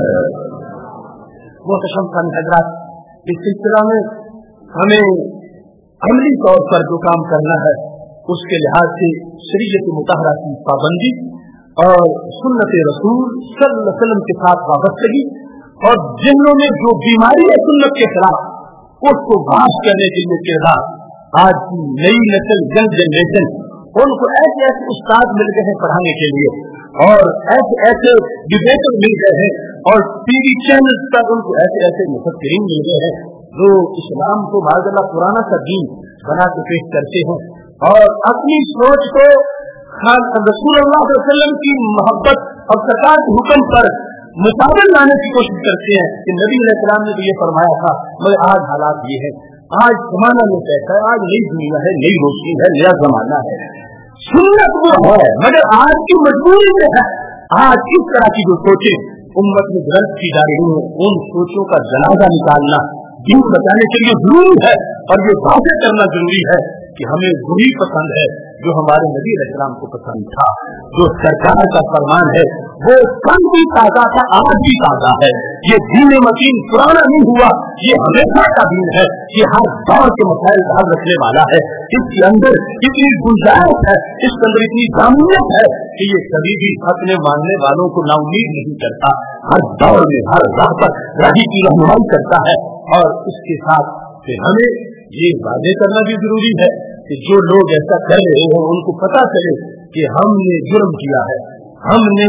[SPEAKER 2] वो तशम्मत हज़रात, इस सिलसिला में हमें अमली तौर पर जो काम करना है उसके लिहाज से शरीयत मुतहरा की पाबंदी और सुन्नत रसूल सल्लल्लाहु अलैहि वसल्लम के साथ वाबस्तगी और जिन्हों में जो बीमारी है सुन्नत के खिलाफ उसको घास करने के लिए किरदार। आज की नई नस्ल यंग जनरेशन उनको ऐसे ऐसे उस्ताद मिल गए हैं पढ़ाने के लिए और ऐसे ऐसे डिबेटर मिल गए हैं और टीवी चैनल पर उनको ऐसे ऐसे मुफस्सिरीन मिल गए हैं जो इस्लाम को माज़अल्लाह पुराना सा दीन बना के पेश करते हैं और अपनी सोच को रसूलुल्लाह सल्लल्लाहु अलैहि वसल्लम की मोहब्बत और सरकार के हुक्म पर मुताबिक लाने की कोशिश करते हैं कि नबी अलैहिस्सलाम ने तो ये फरमाया था, मगर आज हालात ये है, आज जमाना में कैसा है, आज नई दुनिया है, नई रोशनी है, नया जमाना है। सुन्नत वो है मगर आज की मजबूरी में है। आज इस तरह की जो सोचे उम्मत में गलत की जा रही है, उन सोचों का जनाजा निकालना दीन बचाने के लिए जरूरी है और ये वादे करना जरूरी है कि हमें वही पसंद है जो हमारे नबी अलैहिस्सलाम को पसंद था। जो सरकार का फरमान है वो कल भी ताजा था, आज भी ताजा है। ये दीन मकीन पुराना नहीं हुआ, ये हमेशा का दीन है, ये हर दौर के मसाइल का हल रखने वाला है। इसके अंदर इतनी गुंजाइश है, इसके अंदर इतनी जामियत है कि ये कभी भी अपने मानने वालों को नाउमीद नहीं करता, हर दौर में हर राह पर राही की रहनुमाई करता है। और इसके साथ कि हमें ये वादे करना भी जरूरी है कि जो लोग ऐसा कर रहे हैं उनको पता चले कि हमने जुर्म किया है, हमने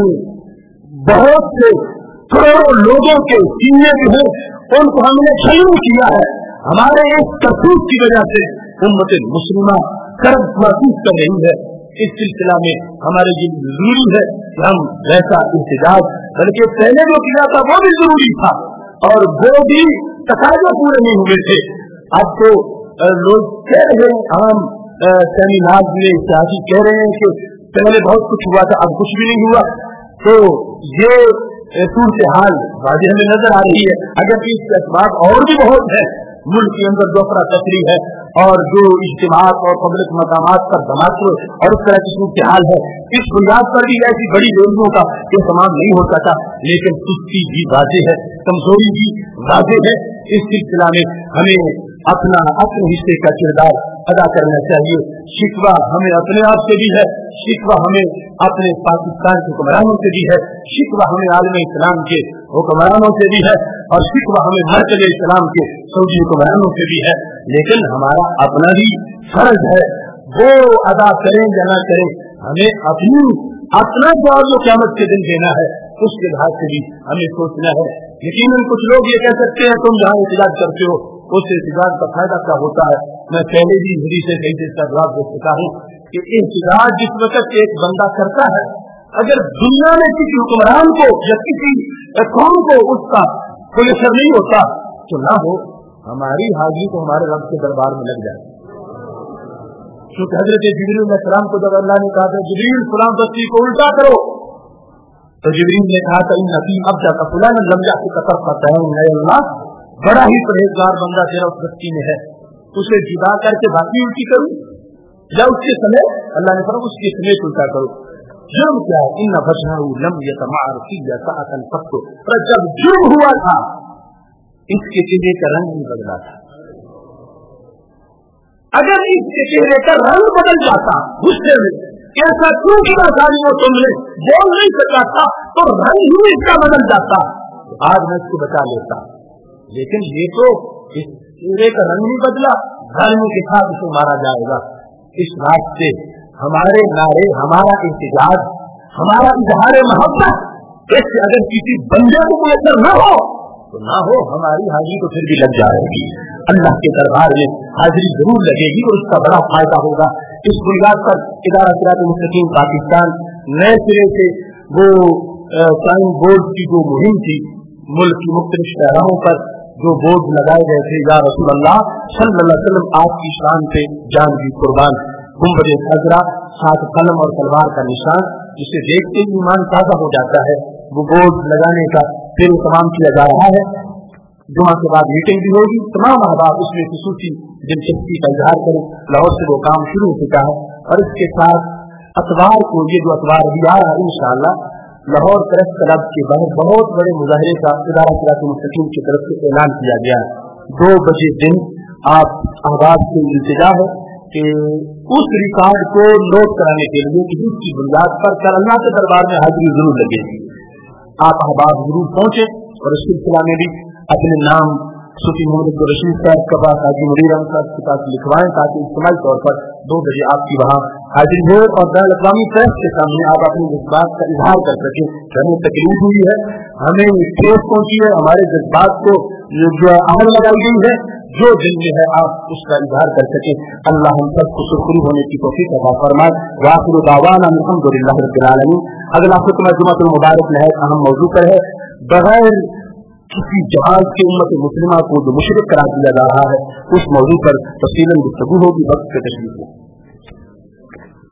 [SPEAKER 2] बहुत से करोड़ों लोगों के सीने जो है उनको हमने शहीद किया है। हमारे इस करतूत की वजह से उम्मत मुस्लिमा कर्ज महसूस कर रही है। इस सिलसिला में हमारे लिए जरूरी है कि हम वैसा इंतजाज, बल्कि पहले जो किया था वो भी जरूरी था और वो भी तकाज़े पूरे नहीं हुए थे। अब तो लोग कह रहे हैं, आम सेमिनार में साथी कह रहे हैं कि पहले बहुत कुछ हुआ था, अब कुछ भी नहीं हुआ। तो ये सूरत हाल वाज़ेह में नजर आ रही है। अगर इसके असबाब और भी बहुत है, मुल्क के अंदर दोफरा तफरी है, और जो इज्तिमात और पब्लिक मकामात पर धमाके और इस तरह की सूरत हाल है, इस बुनियाद पर भी ऐसी बड़ी रैलियों का एहतमाम नहीं हो सका। लेकिन सुस्ती भी वाज़ेह है, कमजोरी भी वाज़ेह है। इस सिलसिला में हमें अपने हिस्से का किरदार अदा करना चाहिए। शिकवा हमें अपने आप से भी है, शिकवा हमें अपने पाकिस्तान के हुक्मरानों से भी है, शिकवा हमें आलम इस्लाम के हुक्मरानों से भी है, और शिकवा हमें मरकज़ इस्लाम के सऊदी हुक्मरानों से भी है। लेकिन हमारा अपना भी फर्ज है, वो अदा करें या न करें, हमें अपना जवाब जो क़यामत के दिन देना है, उसके लिहाज से भी हमें सोचना है। यकीनन कुछ लोग ये कह सकते हैं तुम जहाँ एहतजाज करते हो उससे एहतजाज का फायदा क्या होता है। मैं पहले भी हदीस से कहीं इसका जवाब दे चुका हूँ कि एहतजाज जिस वक्त एक बंदा करता है, अगर दुनिया में किसी हुक्मरान को या किसी कौम को उसका कोई असर नहीं होता तो ना हो, हमारी हाजिरी तो हमारे रब के दरबार में लग जाए। क्योंकि हजरत जिब्रील अलैहिस्सलाम को जब अल्लाह ने कहा था जिब्रील फलां बस्ती को उल्टा करो, तो जिब्रील ने कहा था इन नबी अब जाकर फलां लम्हा की कतर करता है, अल्लाह बड़ा ही परहेजगार बंदा तेरा उस बस्ती में है, उसे जुदा करके बाकी उल्टी करूं या उसके समय अल्लाह ने फरमाया उसके समेत उल्टा करो। जुर्म क्या है, इन बशरू लम यतमारफी यतअकल फक्त, पर जब जुर्म हुआ था इसके चेहरे का रंग नहीं बदला था। अगर इसके चेहरे का रंग बदल जाता गुस्से में, ऐसा क्यों किया सालियों तुमने, बोल नहीं सका था तो रंग ही इसका बदल जाता, आज मैं इसको बचा लेता। लेकिन ये तो इस चेहरे का रंग नहीं बदला, धर्म के साथ इसे मारा जाएगा। इस रास्ते हमारे नारे, हमारा एहतजाज, हमारा इजहार मोहब्बत इससे अगर किसी बंदे को कोई असर न हो तो ना हो, हमारी हाजिरी तो फिर भी लग जाएगी, अल्लाह के दरबार में हाजिरी जरूर लगेगी और उसका बड़ा फायदा होगा। इस बुनियाद पर इदारा सिरात मुस्तकीम पाकिस्तान नए सिरे से वो साइन बोर्ड की जो मुहिम थी, मुल्क की मुख्तलिफ शहरों पर जो बोर्ड लगाए गए थे, या रसूल अल्लाह सल्लल्लाहु अलैहि वसल्लम आपकी शान पे जान भी कुर्बान, गुंबद खजरा साथ कलम और तलवार का निशान, जिसे देखते ही ईमान ताजा हो जाता है, वो बोर्ड लगाने का फिर तमाम किया जा रहा है। जुमा के बाद मीटिंग भी होगी, तमाम अहबाब उसमें खुसूसी दिलचस्पी का इजहार करें। लाहौर से वो काम शुरू हो चुका है और इसके साथ अतवार को ये जो अतवार अभी आ रहा है इंशाअल्लाह लाहौर प्रेस क्लब के बाहर बहुत बड़े मुजाहरे का इदारा सिरात मुस्तकीम की तरफ से ऐलान किया गया है। 2 बजे दिन आप अहबाब से इल्तिजा है कि उस रिकॉर्ड को नोट कराने के लिए कि उसकी बुनियाद पर कल अल्लाह के दरबार में हाजिरी जरूर लगेगी। आप अहबाब जरूर पहुंचे और इस सिलसिला में भी अपने नाम सूफी मोहम्मद रशीद साहब के पास, हाजी मुनीर अहमद साहब के पास लिखवाएं ताकि इज्तिमाई तौर पर 2 बजे आपकी वहाँ हाजिर हो और बैन अक़वामी प्रेस के सामने आप अपने जज्बात का इजहार कर सकें। हमें तकलीफ हुई है, हमें ठेस पहुंची है, हमारे जज्बात को जो आग लगाई गई है, जो दिन में है आप उसका इजहार कर सकें। अल्लाह हम सबको सुरखुरी होने की तौफीक अता फरमाए। वाखिरु दावाना अल्हम्दुलिल्लाहि रब्बिल आलमीन। अगला खुतबा जुमातुल मुबारक नहायत अहम मौजू पर है। बगैर किसी जहाज की उम्मत मुस्लिमा को जो मुशरिक करार दिया जा रहा है, उस मौजू पर तफसीलन गुफ्तगू होगी। वक्त के तशरीफ